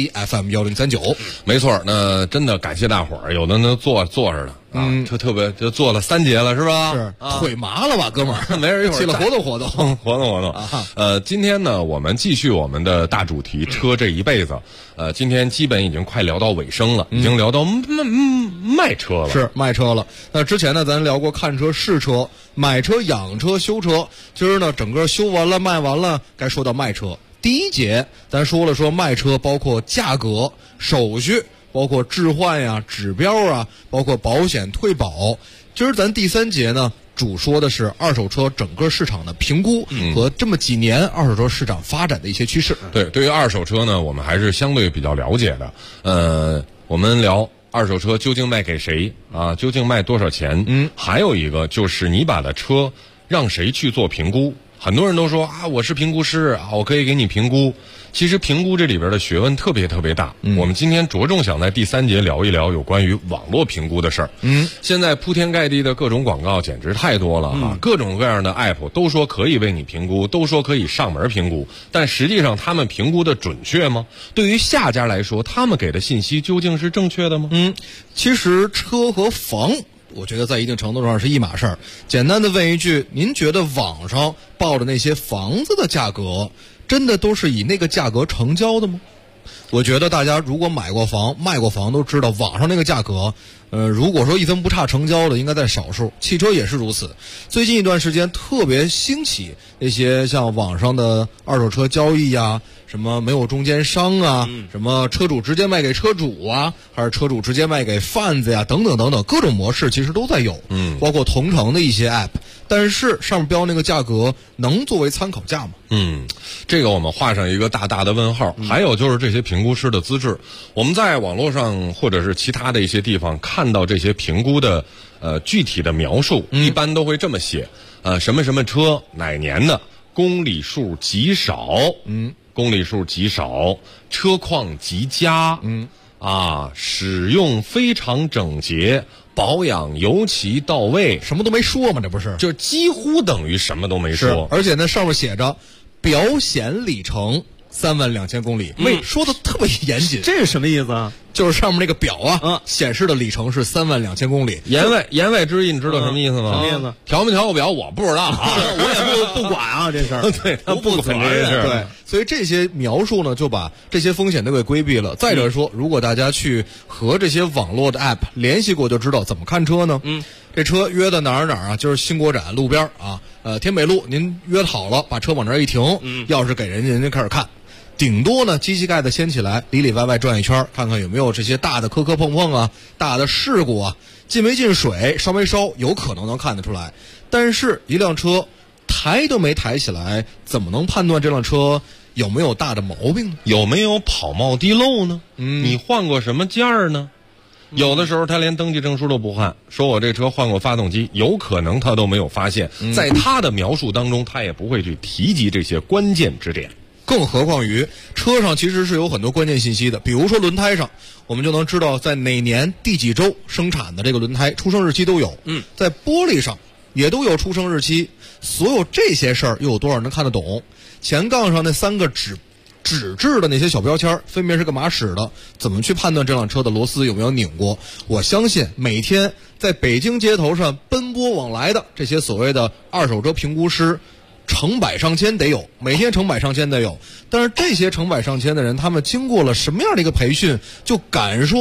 ACFM1039。 没错，那真的感谢大伙儿，有的呢坐着的。特别就做了3节了是吧？ 是，腿麻了吧，哥们儿？ 没人一会儿起了活动。 活动。今天呢，我们继续我们的大主题车这一辈子。今天基本已经快聊到尾声了，已经聊到卖车了。 是卖车了。那之前呢，咱聊过看车、试车、买车、养车、修车。今儿呢，整个修完了、卖完了，该说到卖车。第1节咱说卖车，包括价格、手续。包括置换呀、指标啊，包括保险退保。今儿咱第3节呢，主说的是二手车整个市场的评估和这么几年二手车市场发展的一些趋势。 对于二手车呢，我们还是相对比较了解的。我们聊二手车究竟卖给谁啊？究竟卖多少钱？还有一个就是你把的车让谁去做评估？很多人都说啊，我是评估师啊，我可以给你评估。其实评估这里边的学问特别大。我们今天着重想在第3节聊一聊有关于网络评估的事儿。现在铺天盖地的各种广告简直太多了啊，各种各样的 app 都说可以为你评估，都说可以上门评估，但实际上他们评估的准确吗？对于下家来说，他们给的信息究竟是正确的吗？ 其实车和房我觉得在一定程度上是一码事儿。简单的问一句，您觉得网上报的那些房子的价格真的都是以那个价格成交的吗？我觉得大家如果买过房、卖过房都知道，网上那个价格，如果说一分不差成交的，应该在少数。汽车也是如此。最近一段时间特别兴起那些像网上的二手车交易呀，什么没有中间商啊，什么车主直接卖给车主啊，还是车主直接卖给贩子呀，等等等等，各种模式其实都在有。包括同城的一些 app， 但是上面标那个价格能作为参考价吗？ 这个我们画上一个大大的问号。还有就是这些评估师的资质，我们在网络上或者是其他的一些地方看到这些评估的具体的描述，一般都会这么写，什么什么车哪年的，公里数极少，公里数极少，车况极佳，使用非常整洁，保养尤其到位。 什么都没说嘛，这不是？ 就几乎等于什么都没说。 而且那上面写着表显里程32000公里，说的特别严谨。 这是什么意思啊？ 就是上面那个表啊，显示的里程是32000公里。 言外之意，你知道什么意思吗？ 什么意思？ 调没调过表我不知道啊， 我也不管啊这事儿。 对，他不管这事儿。 对，所以这些描述呢，就把这些风险都给规避了。再者说，如果大家去和这些网络的 app 联系过，就知道怎么看车呢？这车约的哪儿啊？就是新国展路边啊，天北路，您约好了，把车往那儿一停，钥匙给人家，人家开始看。顶多呢，机器盖子掀起来，里里外外转一圈，看看有没有这些大的磕磕碰碰啊，大的事故啊，进没进水，烧没烧，有可能能看得出来。但是一辆车抬都没抬起来，怎么能判断这辆车有没有大的毛病呢？ 有没有跑冒滴漏呢？你换过什么件儿呢？有的时候他连登记证书都不换，说我这车换过发动机，有可能他都没有发现。在他的描述当中，他也不会去提及这些关键之点。 更何况于车上其实是有很多关键信息的，比如说轮胎上，我们就能知道在哪年第几周生产的这个轮胎，出生日期都有。在玻璃上也都有出生日期，所有这些事儿又有多少人能看得懂？前杠上那3个纸质的那些小标签分别是干嘛使的？怎么去判断这辆车的螺丝有没有拧过？我相信每天在北京街头上奔波往来的这些所谓的二手车评估师，成百上千得有，每天成百上千得有。但是这些成百上千的人，他们经过了什么样的一个培训，就敢说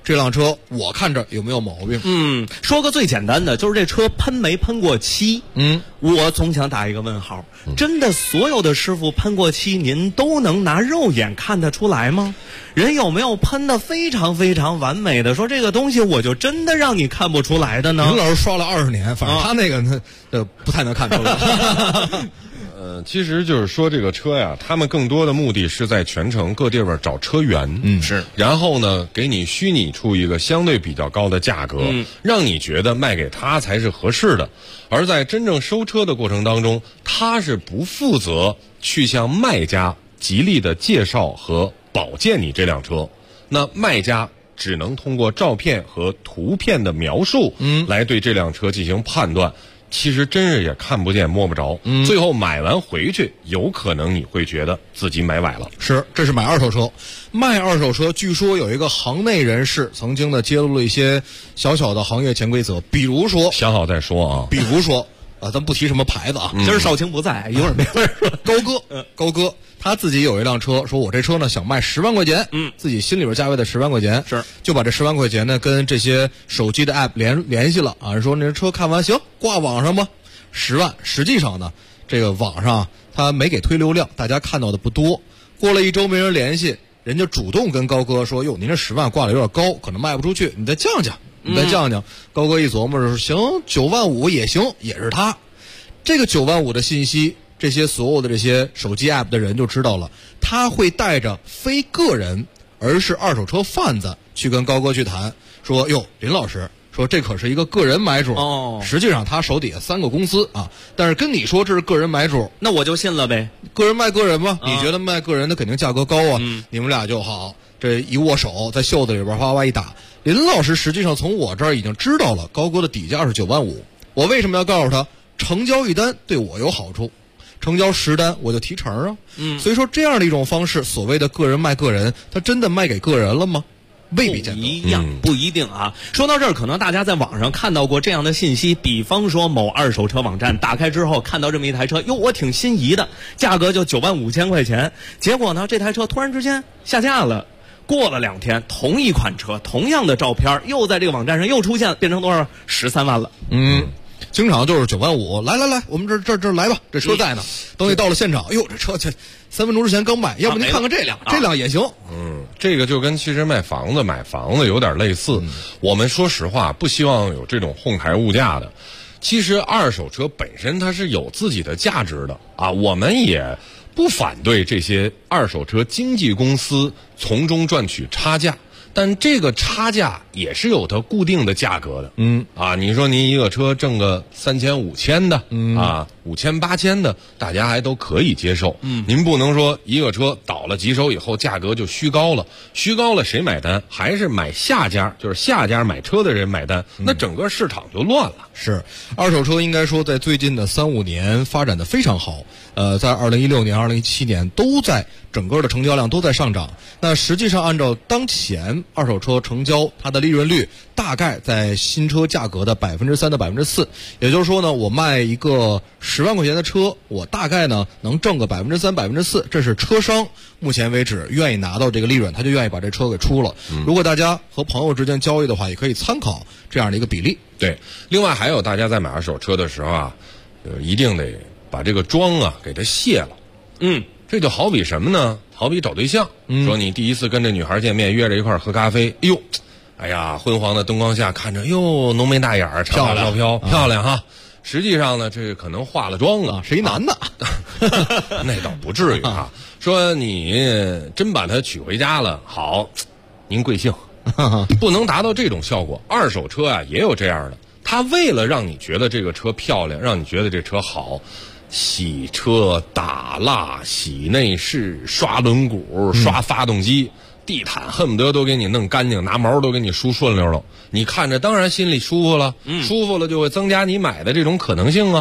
这辆车我看着有没有毛病。 说个最简单的，就是这车喷没喷过漆。我总想打一个问号，真的所有的师傅喷过漆，您都能拿肉眼看得出来吗？人有没有喷的非常非常完美的，说这个东西我就真的让你看不出来的呢？ 林老师刷了20年，反正他那个不太能看出来。 其实就是说这个车呀，他们更多的目的是在全城各地方找车源， 是， 然后呢，给你虚拟出一个相对比较高的价格，让你觉得卖给他才是合适的。而在真正收车的过程当中，他是不负责去向卖家极力的介绍和保荐你这辆车，那卖家只能通过照片和图片的描述，来对这辆车进行判断。其实真是也看不见摸不着，最后买完回去，有可能你会觉得自己买崴了。 是，这是买二手车。卖二手车，据说有一个行内人士曾经呢揭露了一些小小的行业潜规则，比如说， 想好再说啊。 比如说咱不提什么牌子啊， 今儿少卿不在，一会儿没法说。 高哥他自己有一辆车，说我这车呢想卖10万块钱，自己心里边价位的10万块钱， 是就把这10万块钱呢跟这些手机的 app 联系了啊，说那车看完行，挂网上吧，10万。实际上呢，这个网上他没给推流量，大家看到的不多。过了1周没人联系，人家主动跟高哥说，哟，您这10万挂的有点高，可能卖不出去，你再降降。高哥一琢磨说，行，9万5也行，也是他。这个9万5的信息，这些所有的这些手机 app 的人就知道了，他会带着非个人，而是二手车贩子去跟高哥去谈，说，哟，林老师说这可是一个个人买主，实际上他手底下3个公司啊，但是跟你说这是个人买主， 那我就信了呗。 个人卖个人嘛，你觉得卖个人的肯定价格高啊，你们俩就好，这一握手在袖子里边哗哗一打。林老师实际上从我这儿已经知道了高哥的底价是9万5，我为什么要告诉他？成交1单对我有好处，成交10单我就提成啊。所以说这样的一种方式，所谓的个人卖个人，他真的卖给个人了吗？未必见得， 不一样，不一定啊。说到这儿，可能大家在网上看到过这样的信息，比方说某二手车网站打开之后看到这么一台车，哟，我挺心仪的，价格就9万5千块钱，结果呢，这台车突然之间下架了。过了2天，同一款车，同样的照片，又在这个网站上又出现，变成多少？13万了。 经常就是9万5，来，我们这来吧，这车在呢。等你到了现场，哎呦，这车3分钟之前刚买，要不您看看这辆，这辆也行。 这个就跟其实买房子有点类似。我们说实话，不希望有这种哄抬物价的。其实二手车本身它是有自己的价值的啊，我们也不反对这些二手车经纪公司从中赚取差价。但这个差价也是有它固定的价格的，你说您一个车挣个3000、5000的，5000、8000的，大家还都可以接受。您不能说一个车倒了几手以后价格就虚高了，谁买单？还是买下家，就是下家买车的人买单，那整个市场就乱了。 是，二手车应该说在最近的3-5年发展的非常好，在2016年、2017年都在整个的成交量都在上涨。那实际上按照当前二手车成交，它的利润率大概在新车价格的3%到4%，也就是说呢，我卖一个10万块钱的车，我大概呢能挣个3%、4%，这是车商目前为止愿意拿到这个利润，他就愿意把这车给出了。如果大家和朋友之间交易的话，也可以参考这样的一个比例。 对，另外还有大家在买二手车的时候啊，一定得把这个妆啊给它卸了。这就好比什么呢？好比找对象，说你第一次跟这女孩见面，约着一块儿喝咖啡，哎呀，昏黄的灯光下看着，浓眉大眼儿，长发飘飘，漂亮哈。实际上呢，这可能化了妆了， 是一男的， 那倒不至于啊。说你真把她娶回家了，好，您贵姓？不能达到这种效果。二手车啊也有这样的，他为了让你觉得这个车漂亮，让你觉得这车好，洗车、打蜡、洗内饰、刷轮毂、刷发动机，地毯恨不得都给你弄干净，拿毛都给你梳顺溜了。你看着当然心里舒服了，舒服了就会增加你买的这种可能性啊。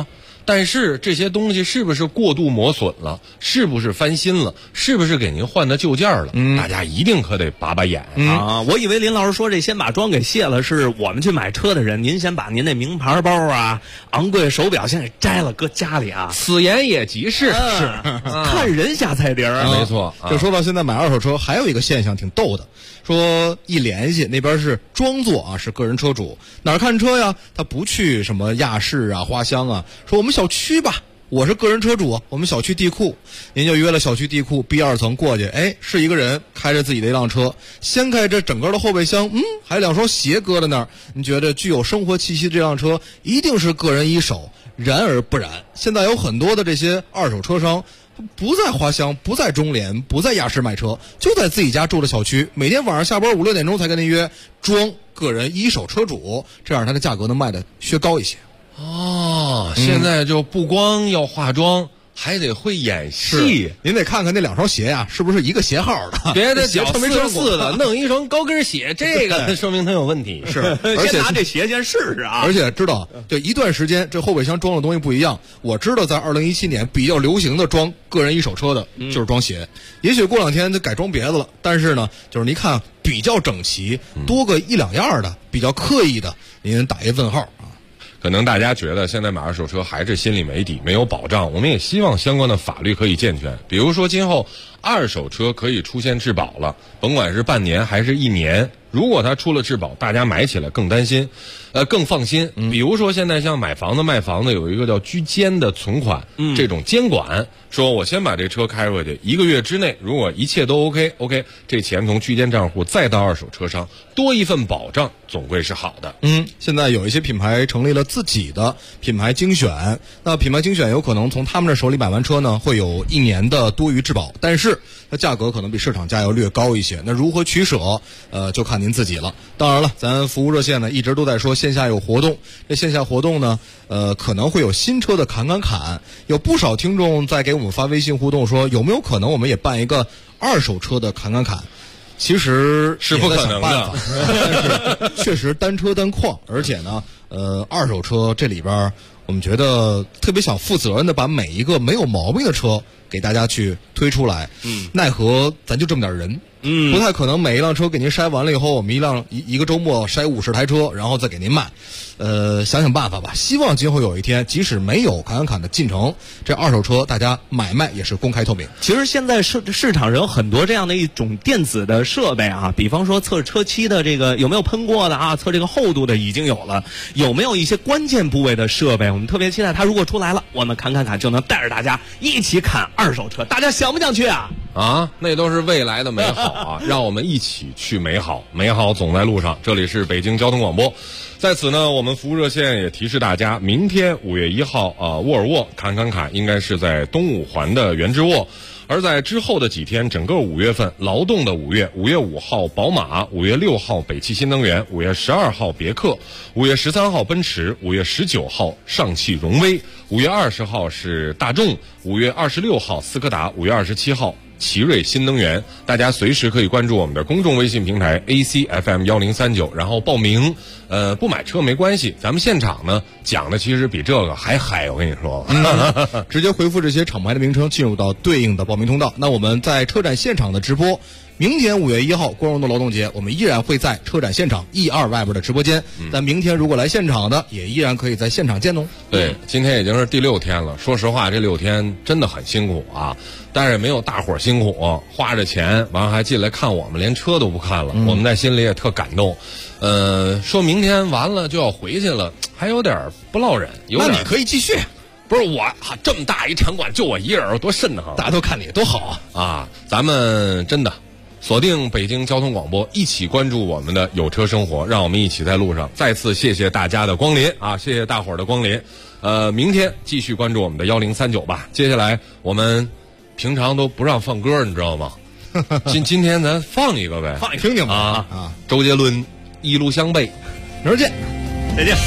但是这些东西是不是过度磨损了，是不是翻新了，是不是给您换的旧件了，大家一定可得把眼啊！我以为林老师说这先把妆给卸了，是我们去买车的人，您先把您那名牌包啊、昂贵手表先给摘了，搁家里啊。 此言也极是， 看人下菜碟儿， 没错。 就说到现在买二手车，还有一个现象挺逗的，说一联系那边是装作啊是个人车主，哪儿看车呀？他不去什么亚市啊、花乡啊，说我们小区吧。我是个人车主，我们小区地库，您就约了小区地库 B2 层过去，是一个人开着自己的一辆车，掀开这整个的后备箱，还有2双鞋搁在那儿，你觉得具有生活气息的这辆车一定是个人一手，然而不然，现在有很多的这些二手车商不在花乡，不在中联，不在亚市卖车，就在自己家住的小区，每天晚上下班5、6点钟才跟您约装个人一手车主，这样它的价格能卖的削高一些。 现在就不光要化妆，还得会演戏。 您得看看那2双鞋呀，是不是一个鞋号的？ 别的脚没穿似的，弄一双高跟鞋，这个说明他有问题。 是，而且先拿这鞋先试试啊！ 而且知道，就一段时间，这后备箱装的东西不一样。我知道，在2017年比较流行的装个人一手车的，就是装鞋。也许过2天就改装别的了，但是呢，就是您看比较整齐，多个1、2样的，比较刻意的，您打一问号。 可能大家觉得现在买二手车还是心里没底，没有保障，我们也希望相关的法律可以健全。比如说今后二手车可以出现质保了，甭管是半年还是1年，如果它出了质保，大家买起来更担心，更放心。比如说现在像买房子卖房子有一个叫居间的存款，这种监管，说我先把这车开回去，1个月之内如果一切都 OK， 这钱从居间账户再到二手车商，多一份保障总归是好的。 现在有一些品牌成立了自己的品牌精选，那品牌精选有可能从他们的手里买完车呢，会有1年的多余质保，但是它价格可能比市场价要略高一些。那如何取舍，就看您自己了。当然了，咱服务热线呢一直都在说线下有活动，这线下活动呢，可能会有新车的砍，有不少听众在给我们发微信互动说，有没有可能我们也办一个二手车的砍？其实是不可能的， 但是确实单车单况，而且呢，二手车这里边我们觉得特别想负责任的把每一个没有毛病的车给大家去推出来。奈何咱就这么点人。不太可能每一辆车给您筛完了以后，我们一个周末筛50台车，然后再给您卖。想想办法吧。希望今后有一天，即使没有砍的进程，这二手车大家买卖也是公开透明。 其实现在市场上有很多这样的一种电子的设备啊，比方说测车漆的这个有没有喷过的啊，测这个厚度的已经有了，有没有一些关键部位的设备？我们特别期待它如果出来了，我们砍就能带着大家一起砍二手车，大家想不想去啊？ 那都是未来的美好啊！让我们一起去美好，美好总在路上。这里是北京交通广播，在此呢，我们服务热线也提示大家，明天5月1号沃尔沃砍应该是在东五环的原之沃。而在之后的几天，整个5月份劳动的5月，5月5号宝马，5月6号北汽新能源，5月12号别克，5月13号奔驰，5月19号上汽荣威，5月20号是大众，5月26号斯柯达，5月27号奇瑞新能源。大家随时可以关注我们的公众微信平台 ACFM1039，然后报名。不买车没关系，咱们现场呢讲的其实比这个还嗨，我跟你说。 直接回复这些厂牌的名称，进入到对应的报名通道。那我们在车展现场的直播，明天5月1号光荣的劳动节，我们依然会在车展现场 E2 外边的直播间。但明天如果来现场的，也依然可以在现场见哦。 对，今天已经是第6天了。说实话，这6天真的很辛苦啊，但是也没有大伙儿辛苦，花着钱完还进来看我们，连车都不看了，我们在心里也特感动。说明天完了就要回去了，还有点不落忍。 那你可以继续。 不是我，这么大一场馆就我一人，多瘆得慌。 大家都看你多好啊！咱们真的锁定北京交通广播，一起关注我们的有车生活，让我们一起在路上。再次谢谢大家的光临啊！谢谢大伙儿的光临。明天继续关注我们的1039吧。接下来我们平常都不让放歌，你知道吗？今天咱放一个呗， 放一听听吧啊！周杰伦《一路相背》， 明儿见， 再见。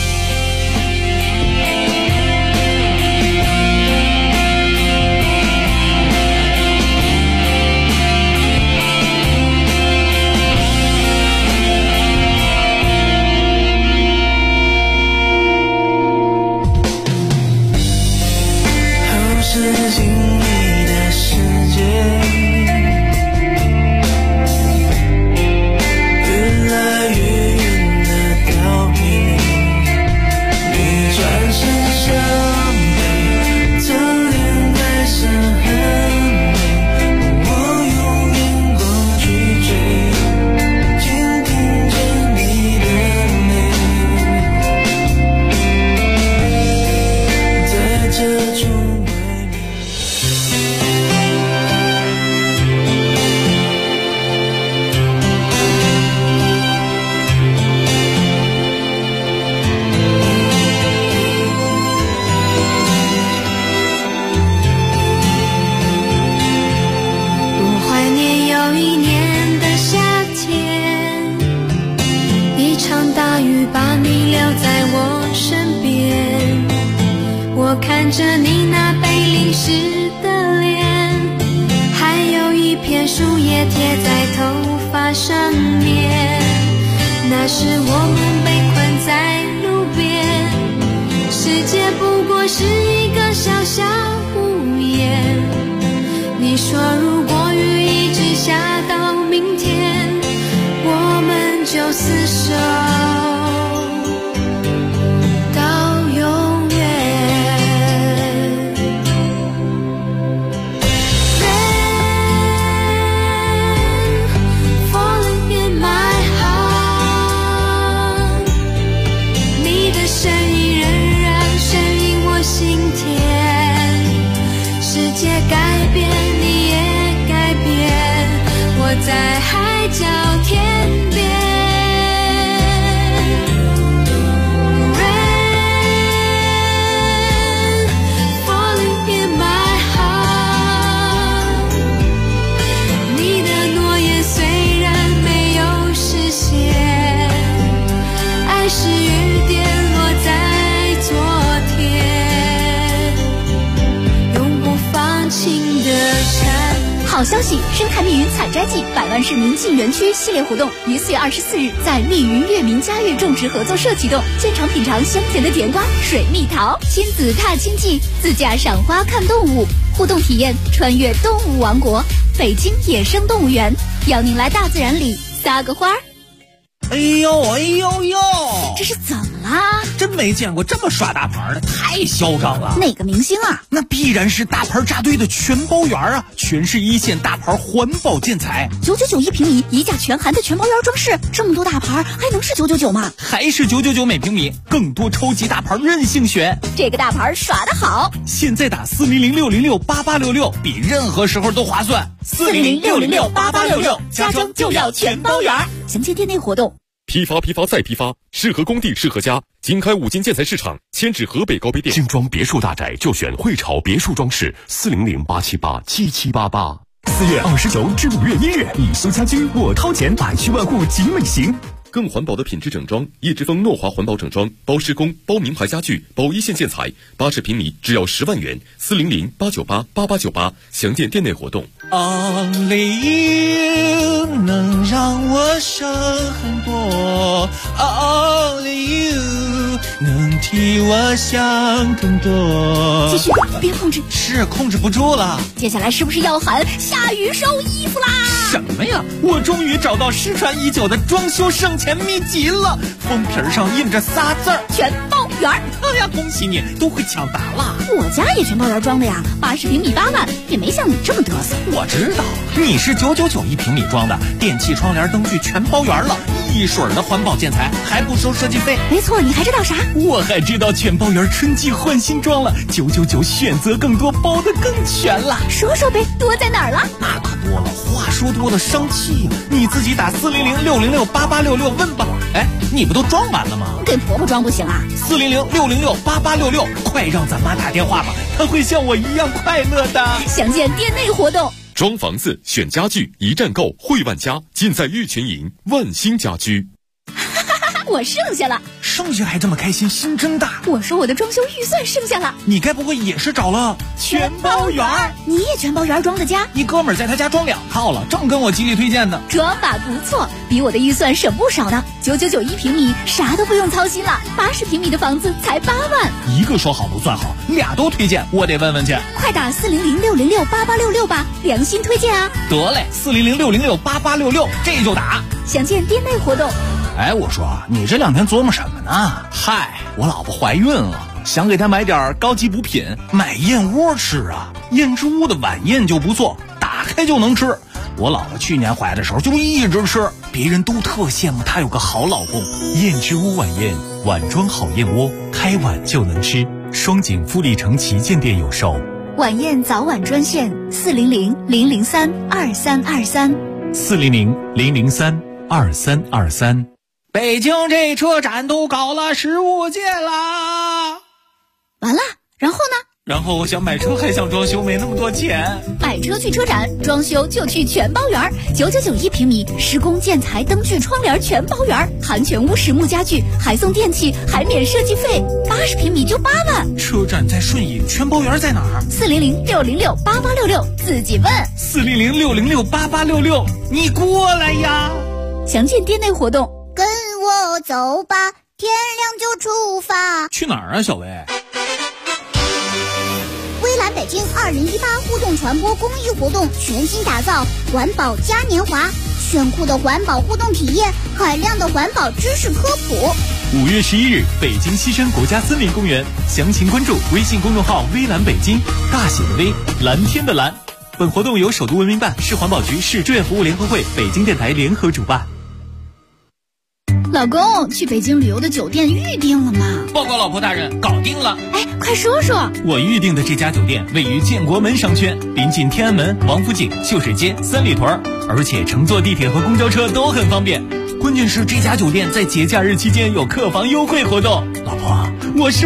于把你留在我身边，我看着你那被淋湿的脸，还有一片树叶贴在头发上面，那时我们被困在路边，世界不过是一个小小屋檐，你说如果雨一直下到明天，我们就厮守到永远。 Rain falling in my heart， 你的声音仍然声音我心田，世界改变你也改变，我在海角天边。 是雨点落在昨天，永不放晴的蝉。 好消息！生态密云采摘季100万市民进园区系列活动于4月24日在密云悦民家园种植合作社启动，现场品尝香甜的甜瓜、水蜜桃，亲子踏青季，自驾赏花看动物，互动体验穿越动物王国，北京野生动物园，邀您来大自然里撒个花。 哎呦哎呦呦！ 这是怎么啦？ 真没见过这么耍大牌的，太嚣张了！ 哪个明星啊？ 那必然是大牌扎堆的全包园啊！全是一线大牌环保建材 ，999一平米，一价全含的全包园装饰，这么多大牌还能是999吗？ 还是999每平米，更多超级大牌任性选。 这个大牌耍得好！ 现在打400-606-8866，比任何时候都划算。 400-606-8866，家装就要全包园。详见店内活动。 批发再批发，适合工地适合家。经开5金建材市场，迁至河北高碑店。精装别墅大宅就选汇潮别墅装饰，400-878-7788。4月29至5月1日，你修家居，我掏钱，百趣万户集美行。更环保的品质整装，叶之峰诺华环保整装，包施工，包名牌家具，包一线建材，80平米只要10万元，400-898-8898，详见店内活动。 Only you 能让我省很多 ，Only you 能替我想更多。 继续，别控制， 是控制不住了。 接下来是不是要喊下雨收衣服啦？ 什么呀？我终于找到失传已久的装修省钱秘籍了，封皮上印着仨字儿： 全包园。 哎呀，恭喜你，都会抢答了。 我家也全包园装的呀，80平米8万，也没像你这么嘚瑟。 我知道，你是999一平米装的，电器、窗帘、灯具全包圆了，一水儿的环保建材，还不收设计费。 没错，你还知道啥？ 我还知道全包圆春季换新装了，999选择更多，包得更全了。 说说呗，多在哪儿了？ 那可多了，话说多了生气呀！你自己打400-606-8866问吧。哎，你不都装完了吗？ 给婆婆装不行啊 ？400-606-8866，快让咱妈打电话吧，她会像我一样快乐的。 详见店内活动。 装房子选家具，一站购汇万家，尽在玉泉营万兴家居。 我剩下了， 剩下还这么开心，心真大。 我说我的装修预算剩下了， 你该不会也是找了全包园？ 你也全包园装的家？ 一哥们儿在他家装2套了，正跟我极力推荐呢。 装法不错，比我的预算省不少呢。999一平米，啥都不用操心了。80平米的房子才8万。 一个说好不算好，俩都推荐，我得问问去。 快打400-606-8866吧，良心推荐啊！ 得嘞，400-606-8866，这就打。 详见店内活动。 哎，我说你这2天琢磨什么呢？嗨，我老婆怀孕了，想给她买点高级补品，买燕窝吃啊。燕之屋的晚宴就不错，打开就能吃。我老婆去年怀的时候就一直吃，别人都特羡慕她有个好老公。 燕之屋晚宴，碗装好燕窝，开碗就能吃。双井富力城旗舰店有售。 晚宴早晚专线400-003-2323。 400-003-2323。 北京这车展都搞了15届啦。 完了，然后呢？ 然后我想买车还想装修，没那么多钱。 买车去车展，装修就去全包园，9991平米，施工建材灯具窗帘全包园，含全屋实木家具，还送电器，还免设计费，80平米就8万。 车展在顺义，全包园在哪儿 ？400-606-8866，自己问。 400-606-8866，你过来呀！ 详见店内活动。 跟我走吧，天亮就出发。 去哪儿啊，小薇？ 微蓝北京2018互动传播公益活动全新打造环保嘉年华，炫酷的环保互动体验，海量的环保知识科普。 5月11日，北京西山国家森林公园，详情关注微信公众号“微蓝北京”，大写的微，蓝天的蓝。本活动由首都文明办、市环保局、市志愿服务联合会、北京电台联合主办。 老公，去北京旅游的酒店预定了吗？ 报告老婆大人，搞定了。 哎，快说说。 我预定的这家酒店位于建国门商圈，临近天安门、王府井、秀水街、三里屯，而且乘坐地铁和公交车都很方便。关键是这家酒店在节假日期间有客房优惠活动。老婆，我是